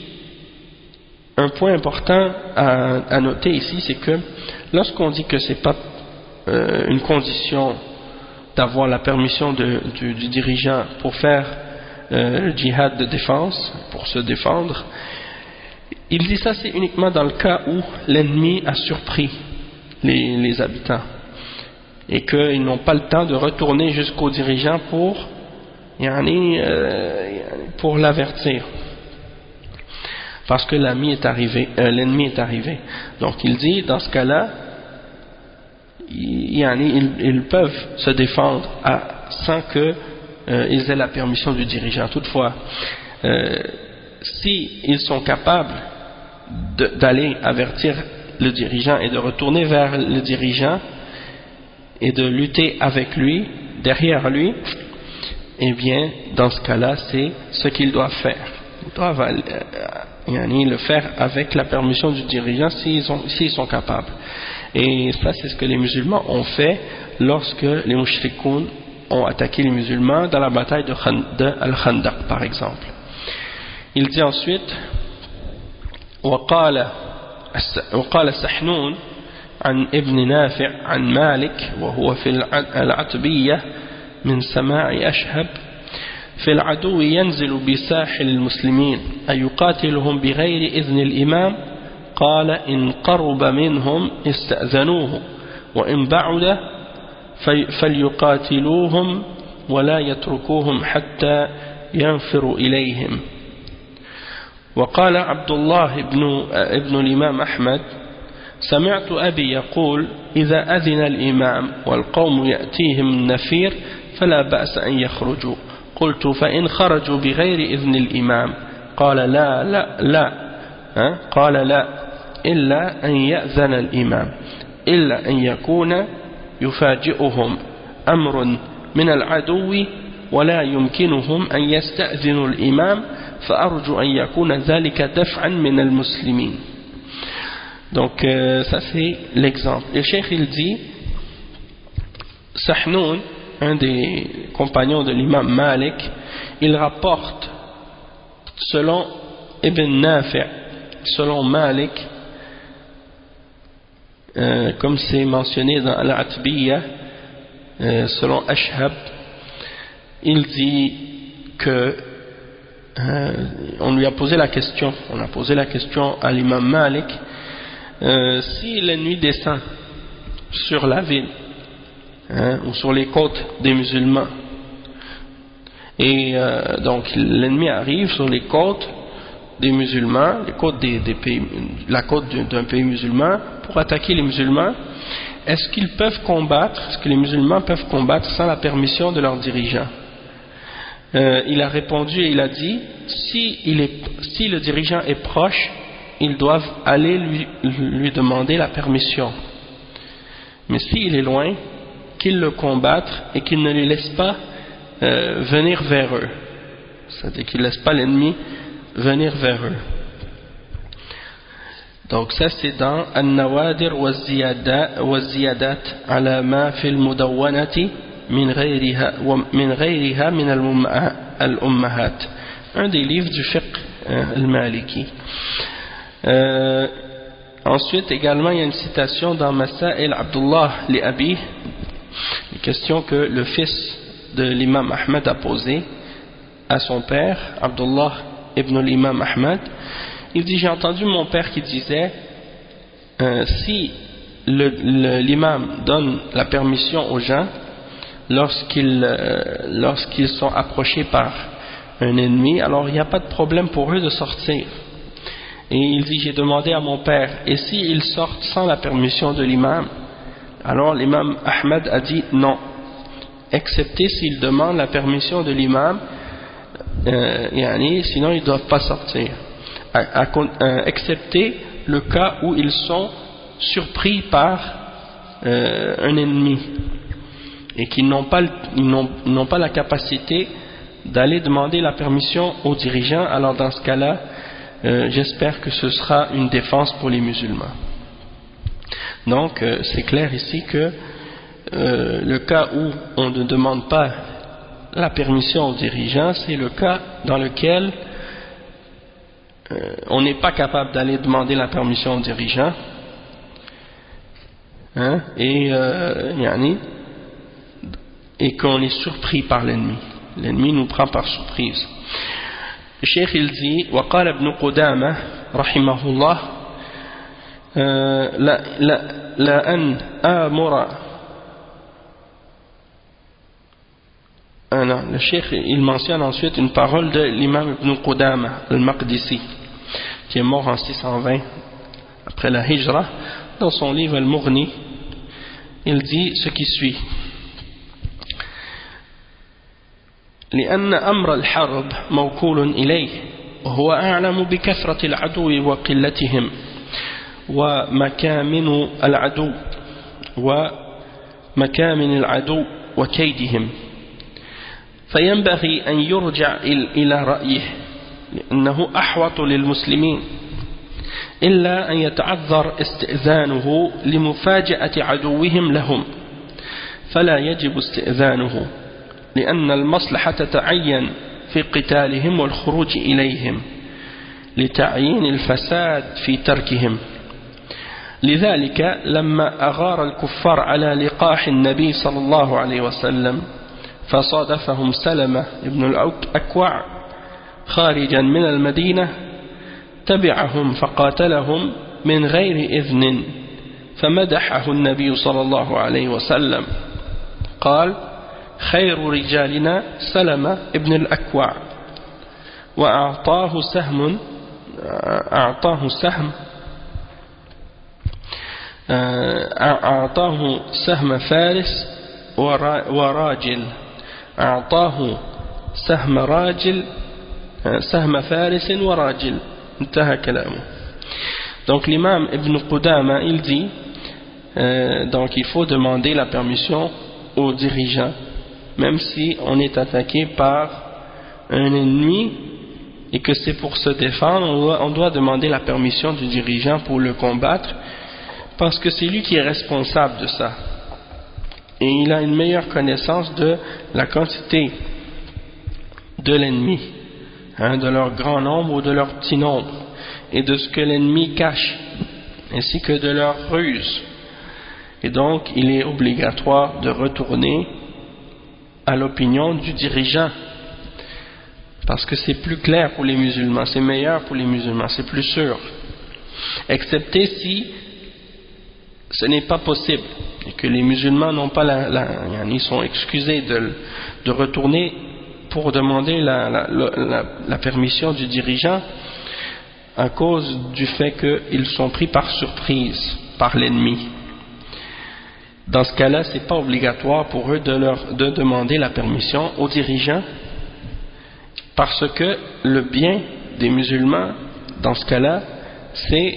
un point important à noter ici, c'est que lorsqu'on dit que c'est pas une condition d'avoir la permission du dirigeant pour faire le djihad de défense, pour se défendre. Il dit ça, c'est uniquement dans le cas où l'ennemi a surpris les habitants et qu'ils n'ont pas le temps de retourner jusqu'au dirigeant pour l'avertir, parce que l'ennemi est arrivé. Donc il dit, dans ce cas-là, ils peuvent se défendre sans que ils aient la permission du dirigeant. Toutefois, si ils sont capables d'aller avertir le dirigeant et de retourner vers le dirigeant et de lutter avec lui, derrière lui, eh bien, dans ce cas-là, c'est ce qu'ils doivent faire. Ils doivent le faire avec la permission du dirigeant s'ils sont capables. Et ça, c'est ce que les musulmans ont fait lorsque les mushrikoun ont attaqué les musulmans dans la bataille de Al-Khandaq, par exemple. Il dit ensuite, وقال سحنون عن ابن نافع عن مالك وهو في العتبية من سماع أشهب في العدو ينزل بساحل المسلمين أيقاتلهم بغير إذن الإمام؟ قال إن قرب منهم استأذنوه وإن بعد فليقاتلوهم ولا يتركوهم حتى ينفروا إليهم. وقال عبد الله ابن الإمام أحمد سمعت أبي يقول إذا أذن الإمام والقوم يأتيهم النفير فلا بأس أن يخرجوا. قلت فإن خرجوا بغير إذن الإمام؟ قال لا قال لا إلا أن يأذن الإمام إلا أن يكون يفاجئهم أمر من العدو ولا يمكنهم أن يستأذنوا الإمام فأرجو أن يكون ذلك دفعا من المسلمين. Donc ça c'est l'exemple. Le cheikh il dit, Sahnoun, un des compagnons de l'imam Malik, il rapporte selon Ibn Nafi', selon Malik, comme c'est mentionné dans Al-Atbiyya, selon Ashhab, il dit que on lui a posé la question, à l'imam Malik, si l'ennemi descend sur la ville ou sur les côtes des musulmans et donc l'ennemi arrive sur les côtes des musulmans, les côtes des pays, la côte d'un pays musulman pour attaquer les musulmans, est-ce que les musulmans peuvent combattre sans la permission de leurs dirigeants? Il a répondu et il a dit, si le dirigeant est proche, ils doivent aller lui demander la permission. Mais s'il est loin, qu'ils le combattent et qu'ils ne les laissent pas venir vers eux. C'est-à-dire qu'ils ne laissent pas l'ennemi venir vers eux. Donc ça c'est dans An-Nawadir wa Ziyadat ala ma fil mudawwanati min ghayriha min al-ummahat, un des livres du fiqh al-Maliki. Ensuite également il y a une citation dans Masail Abdullah li Abi, une question que le fils de l'imam Ahmad a posée à son père, Abdullah ibn l'imam Ahmad. Il dit, j'ai entendu mon père qui disait, si l'imam donne la permission aux gens lorsqu'ils sont approchés par un ennemi, alors il n'y a pas de problème pour eux de sortir. Et il dit, j'ai demandé à mon père, et s'ils sortent sans la permission de l'imam? Alors l'imam Ahmad a dit non, excepté s'ils demandent la permission de l'imam, sinon ils ne doivent pas sortir, excepté le cas où ils sont surpris par un ennemi et qu'ils n'ont pas la capacité d'aller demander la permission aux dirigeants. Alors dans ce cas-là, j'espère que ce sera une défense pour les musulmans. Donc c'est clair ici que le cas où on ne demande pas la permission aux dirigeants, c'est le cas dans lequel on n'est pas capable d'aller demander la permission aux dirigeants, hein, et qu'on est surpris par l'ennemi. L'ennemi nous prend par surprise. Le cheikh il dit وقال ابن قدامة رحمه الله لأن آمر. Non, le cheikh il mentionne ensuite une parole de l'imam Ibn Qudama al-Maqdisi qui est mort en 620 après la Hijra. Dans son livre Al-Mughni, il dit ce qui suit: لأن أمر الحرب موكول إليه وهو أعلم بكثرة العدو وقلتهم ومكامن العدو وكيدهم، فينبغي أن يرجع إلى رأيه لأنه أحوط للمسلمين، إلا أن يتعذر استئذانه لمفاجأة عدوهم لهم، فلا يجب استئذانه لأن المصلحة تتعين في قتالهم والخروج إليهم لتعيين الفساد في تركهم. لذلك لما أغار الكفار على لقاح النبي صلى الله عليه وسلم فصادفهم سلمة ابن الأكوع خارجا من المدينة تبعهم فقاتلهم من غير إذن، فمدحه النبي صلى الله عليه وسلم قال: خير رجالنا سلمة ابن الأكوع، وأعطاه سهم فارس وراجل، أعطاه سهم فارس وراجل. انتهى كلامه. Donc l'imam Ibn Qudama il dit donc il faut demander la permission aux dirigeants, même si on est attaqué par un ennemi et que c'est pour se défendre, on doit demander la permission du dirigeant pour le combattre, parce que c'est lui qui est responsable de ça et il a une meilleure connaissance de la quantité de l'ennemi, de leur grand nombre ou de leur petit nombre, et de ce que l'ennemi cache, ainsi que de leur ruse. Et donc il est obligatoire de retourner à l'opinion du dirigeant, parce que c'est plus clair pour les musulmans, c'est meilleur pour les musulmans, c'est plus sûr, excepté si ce n'est pas possible et que les musulmans n'ont pas ils sont excusés de retourner pour demander la permission du dirigeant à cause du fait qu'ils sont pris par surprise par l'ennemi. Dans ce cas-là, ce n'est pas obligatoire pour eux de demander la permission aux dirigeants, parce que le bien des musulmans dans ce cas-là, c'est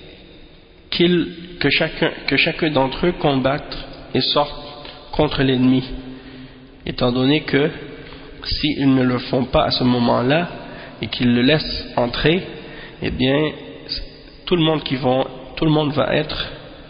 que chacun d'entre eux combatte et sorte contre l'ennemi, étant donné que s'ils ne le font pas à ce moment-là et qu'ils le laissent entrer, eh bien tout le monde va être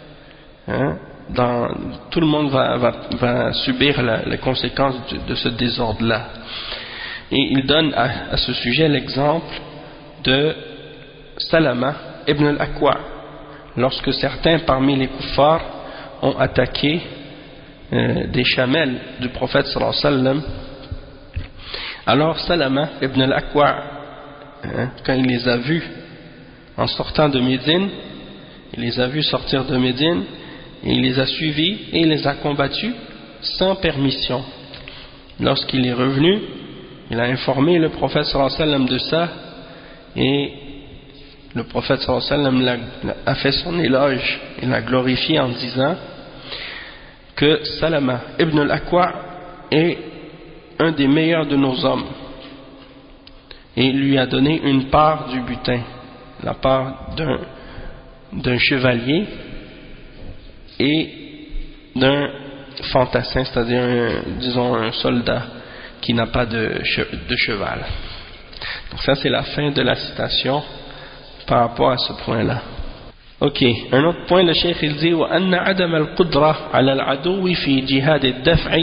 tout le monde va subir les conséquences de ce désordre-là. Et il donne à ce sujet l'exemple de Salama ibn al-Akwa, lorsque certains parmi les kuffars ont attaqué des chamelles du prophète sallallahu alayhi wa sallam. Alors Salama ibn al-Akwa, quand il les a vus en sortant de Médine, il les a vus sortir de Médine, et il les a suivis et il les a combattus sans permission. Lorsqu'il est revenu, il a informé le prophète sallallahu alayhi wa sallam de ça, et le prophète sallallahu alayhi wa sallam a fait son éloge, il l'a glorifié en disant que Salama ibn al-Akwa est un des meilleurs de nos hommes, et il lui a donné une part du butin, la part d'un chevalier et d'un fantassin, c'est-à-dire disons un soldat qui n'a pas de cheval. Donc ça c'est la fin de la citation par rapport à ce point-là. Ok, un autre point, le cheikh il dit وأن عدم القدرة على العدو في جهاد الدفع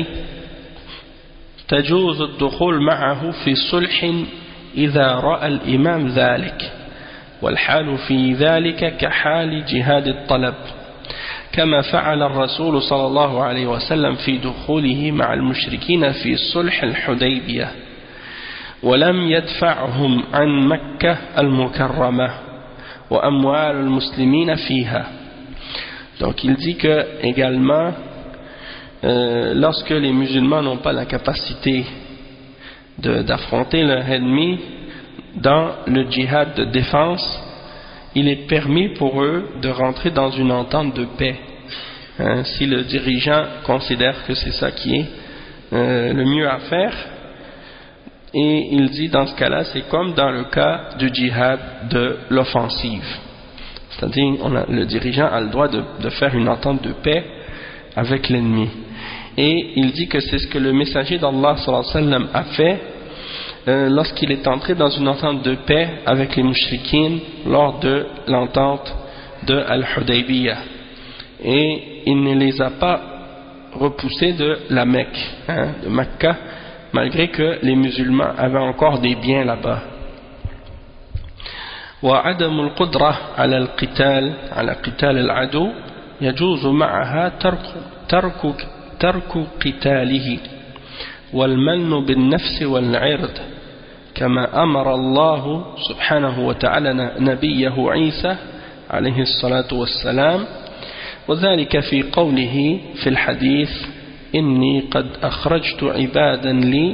تجوز الدخول معه في صلح إذا رأى الإمام ذلك، والحال في ذلك كحال جهاد الطلب، كما فعل الرسول صلى الله عليه وسلم في دخوله مع المشركين في صلح الحديبية ولم يدفعهم عن مكة المكرمة وأموال المسلمين فيها. Donc il dit que également lorsque les musulmans n'ont pas la capacité d'affronter leur ennemi dans le djihad de défense, il est permis pour eux de rentrer dans une entente de paix, si le dirigeant considère que c'est ça qui est le mieux à faire. Et il dit dans ce cas-là, c'est comme dans le cas du djihad de l'offensive, c'est-à-dire le dirigeant a le droit de faire une entente de paix avec l'ennemi. Et il dit que c'est ce que le messager d'Allah sallallahu alayhi wa sallam a fait lorsqu'il est entré dans une entente de paix avec les mouchriquines lors de l'entente de Al-Hudaybiyah, et il ne les a pas repoussés de la Mecque, de Mecca, malgré que les musulmans avaient encore des biens là-bas. وعدم القدرة على قتال العدو يجوز معها ترك قتاله والمن بالنفس والعرض كما أمر الله سبحانه وتعالى نبيه عيسى عليه الصلاة والسلام، وذلك في قوله في الحديث إني قد أخرجت عبادا لي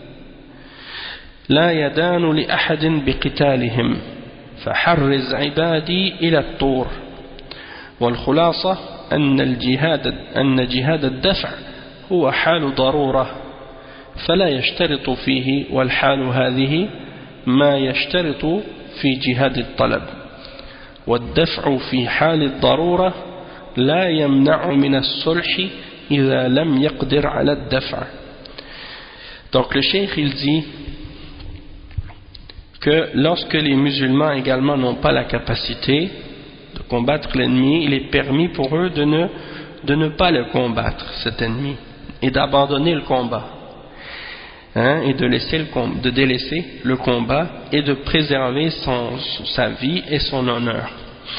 لا يدان لأحد بقتالهم فحرز عبادي إلى الطور. والخلاصة أن جهاد الدفع هو حال ضرورة فلا يشترط فيه، والحال هذه ما يشترط في جهاد الطلب، والدفع في حال الضرورة لا يمنع من الصلح إذا لم يقدر على الدفع. Donc le cheikh il dit que lorsque les musulmans également n'ont pas la capacité de combattre l'ennemi, il est permis pour eux de ne pas le combattre, cet ennemi, et d'abandonner le combat, et de délaisser le combat et de préserver sa vie et son honneur.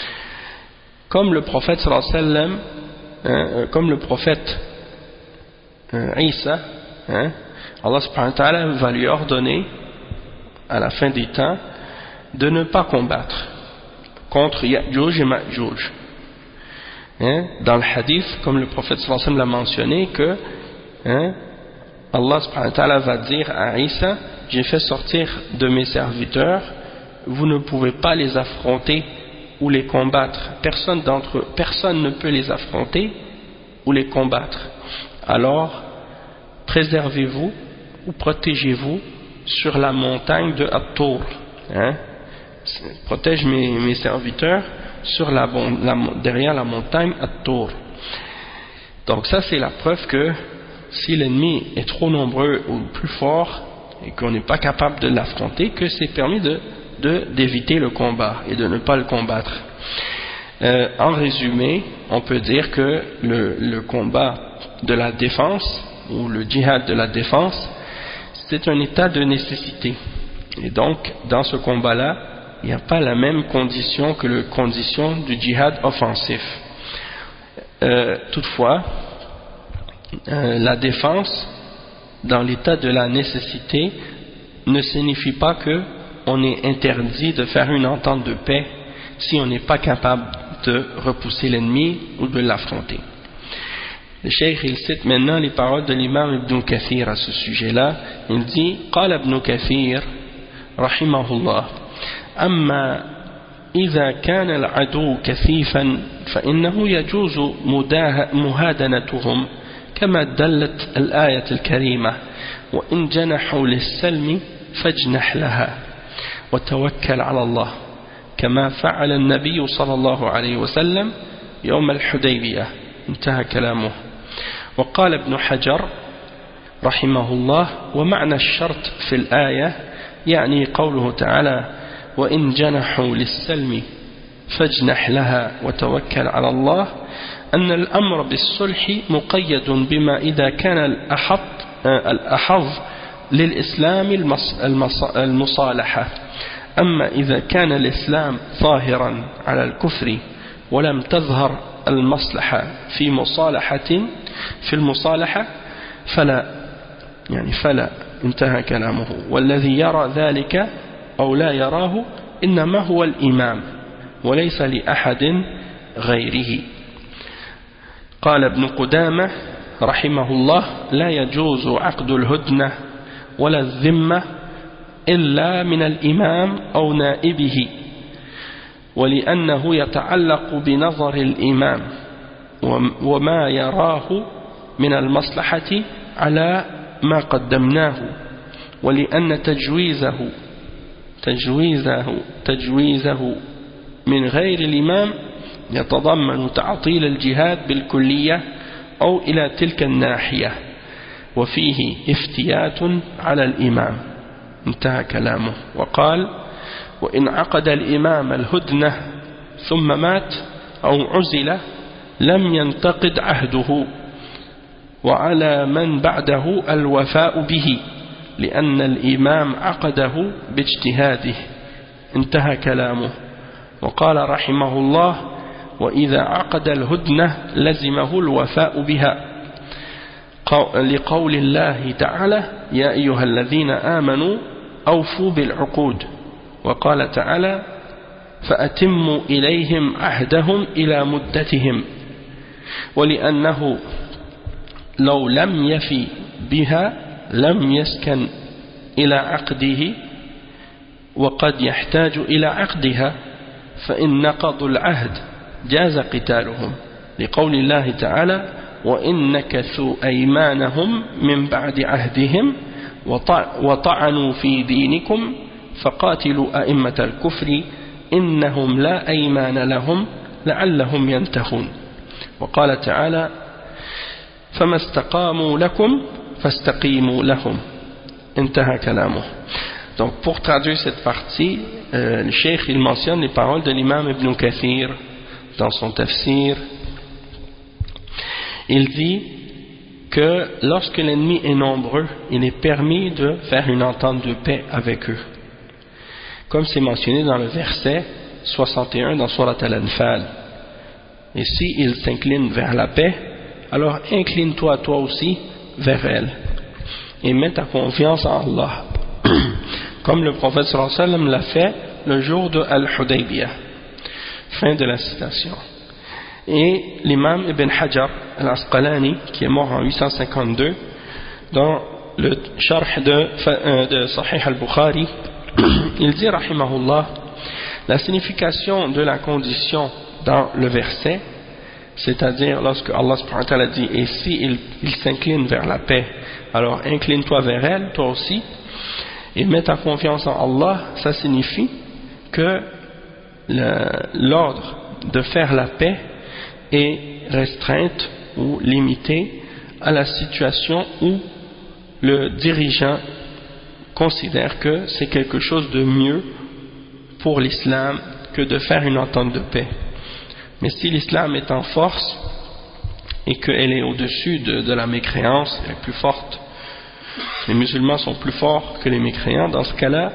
Comme le prophète sallallahu alayhi wa sallam, comme le prophète Isa, Allah subhanahu wa ta'ala va lui ordonner à la fin des temps de ne pas combattre contre Ya'juj et Ma'juj. Dans le hadith, comme le prophète sallallahu alayhi wa sallam l'a mentionné, que Allah subhanahu wa ta'ala va dire à Isa: j'ai fait sortir de mes serviteurs, vous ne pouvez pas les affronter ou les combattre, personne ne peut les affronter ou les combattre, alors préservez-vous ou protégez-vous sur la montagne de At-Tur, protège mes serviteurs sur derrière la montagne At-Tur. Donc ça c'est la preuve que si l'ennemi est trop nombreux ou plus fort et qu'on n'est pas capable de l'affronter, que c'est permis d'éviter le combat et de ne pas le combattre. En résumé, on peut dire que le combat de la défense ou le djihad de la défense, c'est un état de nécessité, et donc dans ce combat-là il n'y a pas la même condition que la condition du djihad offensif. Toutefois, la défense dans l'état de la nécessité ne signifie pas que on est interdit de faire une entente de paix si on n'est pas capable de repousser l'ennemi ou de l'affronter. Le cheikh il cite maintenant les paroles de l'imam Ibn Kathir à ce sujet-là. Il dit: قال ابن كثير رحمه الله أما إذا كان العدو كثيفا فإنه يجوز مهادنتهم كما دلت الآية الكريمة وإن جنحوا للسلم فاجنح لها وتوكل على الله كما فعل النبي صلى الله عليه وسلم يوم الحديبية. انتهى كلامه. وقال ابن حجر رحمه الله: ومعنى الشرط في الآية يعني قوله تعالى: وإن جنحوا للسلم فاجنح لها وتوكل على الله، أن الأمر بالصلح مقيد بما إذا كان الأحظ للإسلام المصالحة. أما إذا كان الإسلام ظاهرا على الكفر ولم تظهر المصلحة في المصالحة فلا انتهى كلامه. والذي يرى ذلك أو لا يراه إنما هو الإمام وليس لأحد غيره. قال ابن قدامة رحمه الله: لا يجوز عقد الهدنة ولا الذمة إلا من الإمام أو نائبه، ولأنه يتعلق بنظر الإمام وما يراه من المصلحة على ما قدمناه، ولأن تجويزه من غير الإمام يتضمن تعطيل الجهاد بالكلية أو إلى تلك الناحية، وفيه افتيات على الإمام. انتهى كلامه. وقال: وإن عقد الإمام الهدنة ثم مات أو عزل لم ينتقد عهده، وعلى من بعده الوفاء به، لأن الإمام عقده باجتهاده. انتهى كلامه. وقال رحمه الله: وإذا عقد الهدنة لزمه الوفاء بها، لقول الله تعالى: يا أيها الذين آمنوا أوفوا بالعقود. وقال تعالى: فأتموا إليهم عهدهم إلى مدتهم، ولأنه لو لم يفي بها لم يسكن إلى عقده، وقد يحتاج إلى عقدها، فإن نقضوا العهد جاز قتالهم، لقول الله تعالى: وإن نكثوا أيمانهم من بعد عهدهم وطعنوا في دينكم فقاتلوا أئمة الكفر إنهم لا أيمان لهم لعلهم ينتهون. وقال تعالى: فما استقاموا لكم فاستقيموا لهم. انتهى كلامه. Donc pour traduire cette partie, le cheikh il mentionne les paroles de l'imam Ibn Kathir dans son tafsir. Il dit que lorsque l'ennemi est nombreux, il est permis de faire une entente de paix avec eux, comme c'est mentionné dans le verset 61 dans Surat Al-Anfal. Et si ils s'inclinent vers la paix, alors incline-toi toi aussi vers elle et mets ta confiance en Allah, comme le prophète sallallahu alayhi wa sallam l'a fait le jour de Al-Hudaybiyah. Fin de la citation. Et l'imam Ibn Hajar al-Asqalani, qui est mort en 852, dans le sharh de Sahih al-Bukhari, il dit rahimahullah: la signification de la condition dans le verset, c'est-à-dire lorsque Allah subhanahu wa ta'ala dit: et si il s'incline vers la paix, alors incline-toi vers elle, toi aussi, et mets ta confiance en Allah, ça signifie que l'ordre de faire la paix est restreinte ou limitée à la situation où le dirigeant considère que c'est quelque chose de mieux pour l'islam que de faire une entente de paix. Mais si l'islam est en force et qu'elle est au-dessus de la mécréance, elle est plus forte, les musulmans sont plus forts que les mécréants, dans ce cas-là,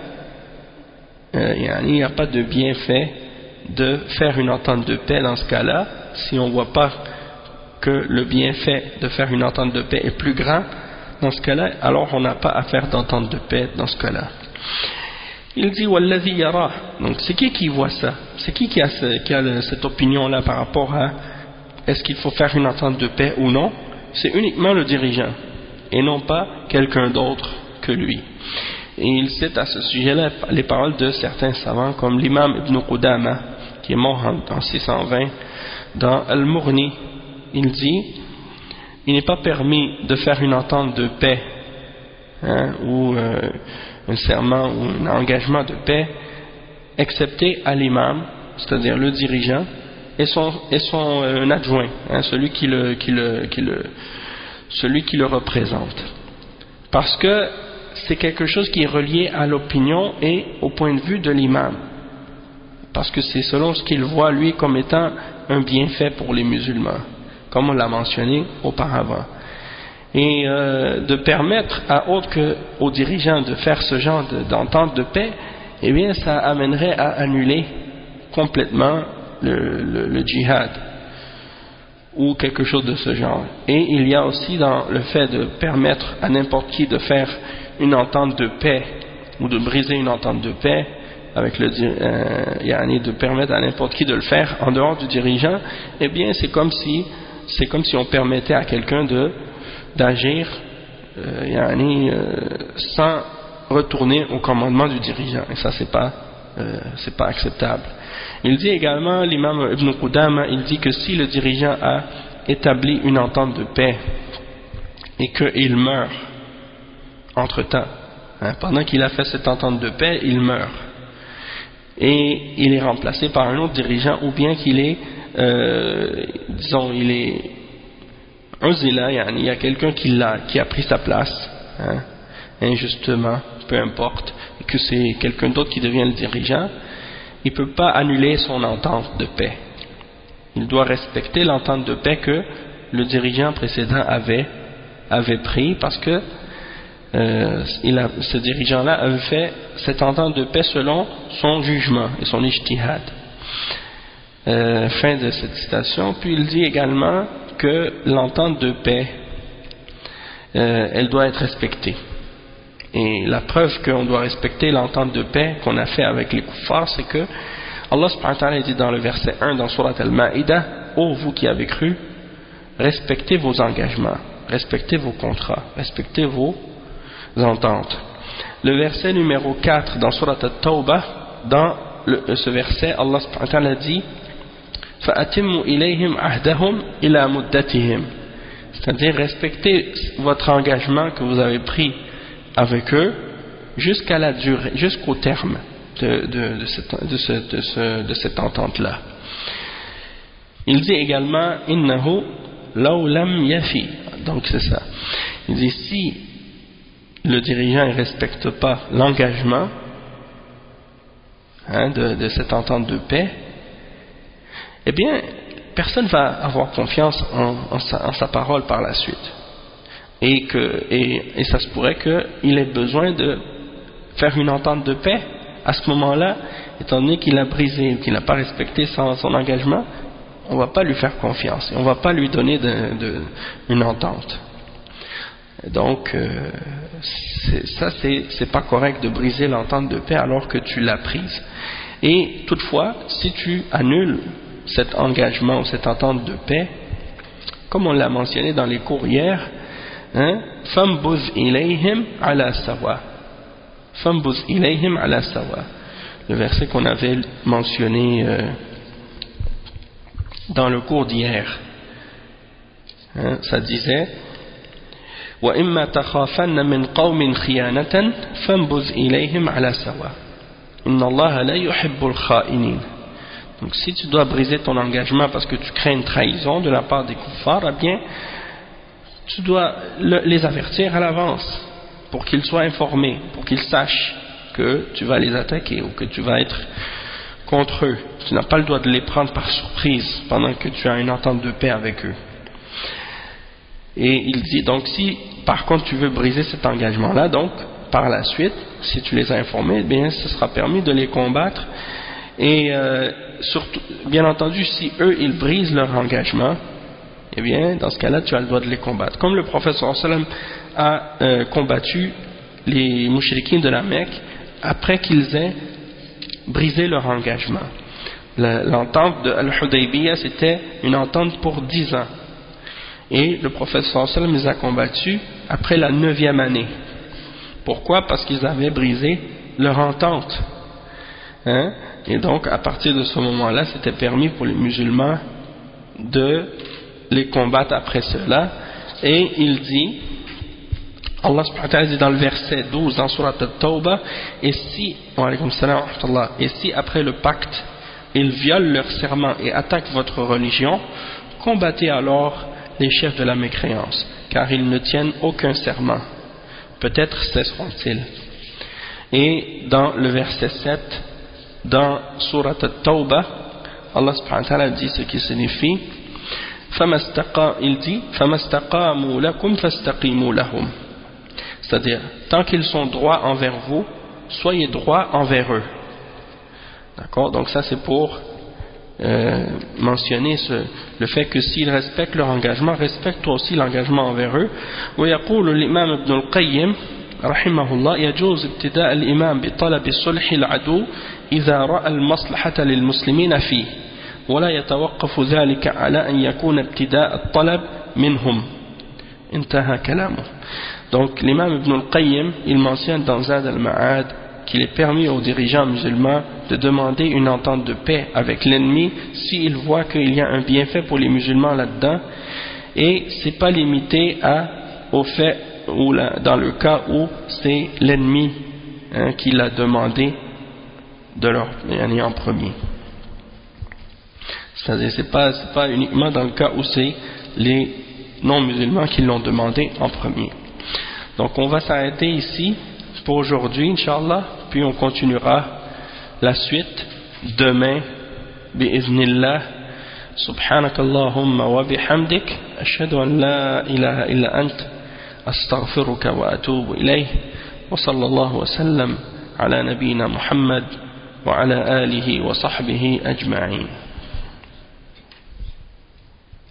il n'y a pas de bienfait de faire une entente de paix dans ce cas-là. Si on ne voit pas que le bienfait de faire une entente de paix est plus grand dans ce cas-là, alors on n'a pas à faire d'entente de paix dans ce cas-là. Il dit Walladhi yara. Donc c'est qui voit ça? C'est qui a cette opinion-là par rapport à est-ce qu'il faut faire une entente de paix ou non? C'est uniquement le dirigeant et non pas quelqu'un d'autre que lui. Et il cite à ce sujet-là les paroles de certains savants comme l'imam Ibn Qudama, qui est mort en 620, dans Al-Mughni. Il dit: il n'est pas permis de faire une entente de paix ou un serment ou un engagement de paix excepté à l'imam, c'est-à-dire le dirigeant, et son adjoint, celui qui le représente, parce que c'est quelque chose qui est relié à l'opinion et au point de vue de l'imam, parce que c'est selon ce qu'il voit lui comme étant un bienfait pour les musulmans, comme on l'a mentionné auparavant. Et de permettre à autre qu'aux dirigeants de faire ce genre d'entente de paix, eh bien ça amènerait à annuler complètement le djihad. ou quelque chose de ce genre. Et il y a aussi dans le fait de permettre à n'importe qui de faire une entente de paix ou de briser une entente de paix avec de permettre à n'importe qui de le faire en dehors du dirigeant, eh bien c'est comme si on permettait à quelqu'un d'agir sans retourner au commandement du dirigeant, et ça c'est pas acceptable. Il dit également, l'imam Ibn Qudama, il dit que si le dirigeant a établi une entente de paix et qu'il meurt entre-temps, pendant qu'il a fait cette entente de paix, il meurt et il est remplacé par un autre dirigeant, ou bien qu'il est il est uzila, il y a quelqu'un qui a pris sa place injustement, peu importe, et que c'est quelqu'un d'autre qui devient le dirigeant, il ne peut pas annuler son entente de paix. Il doit respecter l'entente de paix que le dirigeant précédent avait pris, parce que ce dirigeant-là avait fait cette entente de paix selon son jugement et son ijtihad. Fin de cette citation. Puis il dit également que l'entente de paix, elle doit être respectée. Et la preuve qu'on doit respecter l'entente de paix qu'on a fait avec les kuffars, c'est que Allah subhanahu wa ta'ala dit dans le verset 1 dans Surat Al-Ma'idah: ô vous qui avez cru, respectez vos engagements, respectez vos contrats, respectez vos ententes. Le verset numéro 4 dans Surat At-Tawbah, dans ce verset, Allah subhanahu wa ta'ala dit: فَأَتِمُّوا إِلَيْهِمْ عَهْدَهُمْ إِلَى مُدَّتِهِمْ, c'est-à-dire respectez votre engagement que vous avez pris avec eux jusqu'à la durée, jusqu'au terme de cette entente-là. Il dit également: innahu law lam yafi, donc c'est ça. Il dit si le dirigeant ne respecte pas l'engagement de cette entente de paix, eh bien personne ne va avoir confiance en sa parole par la suite. Et ça se pourrait qu'il ait besoin de faire une entente de paix à ce moment-là, étant donné qu'il a brisé, qu'il n'a pas respecté son engagement. On ne va pas lui faire confiance, on ne va pas lui donner une entente. Donc c'est pas correct de briser l'entente de paix alors que tu l'as prise. Et toutefois, si tu annules cet engagement ou cette entente de paix, comme on l'a mentionné dans les cours hier, فَانْبُذْ إِلَيْهِمْ عَلَى سَوَى, فَانْبُذْ إِلَيْهِمْ عَلَى سَوَى, le verset qu'on avait mentionné dans le cours d'hier. Ça disait: وَإِمَّا تَخَافَنَّ مِنْ قَوْمٍ خِيَانَةً فَانْبُذْ إِلَيْهِمْ عَلَى سَوَى إِنَّ اللَّهَ لَا يُحِبُّ الْخَائِنِينَ. Donc si tu dois briser ton engagement parce que tu crains une trahison de la part des kuffars, eh bien tu dois les avertir à l'avance pour qu'ils soient informés, pour qu'ils sachent que tu vas les attaquer ou que tu vas être contre eux. Tu n'as pas le droit de les prendre par surprise pendant que tu as une entente de paix avec eux. Et il dit donc, si par contre tu veux briser cet engagement-là, donc par la suite, si tu les as informés, eh bien ce sera permis de les combattre. Et surtout, bien entendu, si eux ils brisent leur engagement, eh bien dans ce cas-là tu as le droit de les combattre, comme le prophète sallallahu alayhi wa sallam a combattu les mouchriquins de la Mecque après qu'ils aient brisé leur engagement. L'entente de Al-Hudaybiyah, c'était une entente pour 10 ans, et le prophète sallallahu alayhi wa sallam les a combattus après la 9e année. Pourquoi? Parce qu'ils avaient brisé leur entente, et donc à partir de ce moment-là c'était permis pour les musulmans de les combattre après cela. Et il dit, Allah subhanahu wa ta'ala dit dans le verset 12 dans Surat At-Tawbah: et si après le pacte ils violent leur serment et attaquent votre religion, combattez alors les chefs de la mécréance, car ils ne tiennent aucun serment, peut-être cesseront-ils. Et dans le verset 7 dans Surat At-Tawbah, Allah subhanahu wa ta'ala dit ce qui signifie: il dit فَمَسْتَقَامُوا لَكُمْ فَاسْتَقِيمُوا لَهُمْ, c'est-à-dire tant qu'ils sont droits envers vous, soyez droits envers eux. D'accord? Donc ça c'est pour mentionné le fait que s'ils respectent leur engagement, respecte toi aussi l'engagement envers eux. ويقول الإمام ابن القيم رحمه الله يجوز ابتداء الإمام بطلب صلح العدو إذا رأى المصلحة للمسلمين فيه ولا يتوقف ذلك على أن يكون ابتداء الطلب منهم. انتهى كلامه. Donc l'imam Ibn al-Qayyim, il mentionne dans Zad al-Ma'ad qu'il est permis aux dirigeants musulmans de demander une entente de paix avec l'ennemi s'ils voient qu'il y a un bienfait pour les musulmans là-dedans, et c'est pas limité au fait ou dans le cas où c'est l'ennemi qui l'a demandé de leur en premier. C'est-à-dire c'est pas uniquement dans le cas où c'est les non-musulmans qui l'ont demandé en premier. Donc on va s'arrêter ici pour aujourd'hui, Inch'Allah, puis on continuera la suite demain, bi'idhnillah. سبحانك اللهم وبحمدك أشهد أن لا إله إلا أنت أستغفرك وأتوب إليه وصلى الله وسلم على نبينا محمد وعلى آله وصحبه أجمعين.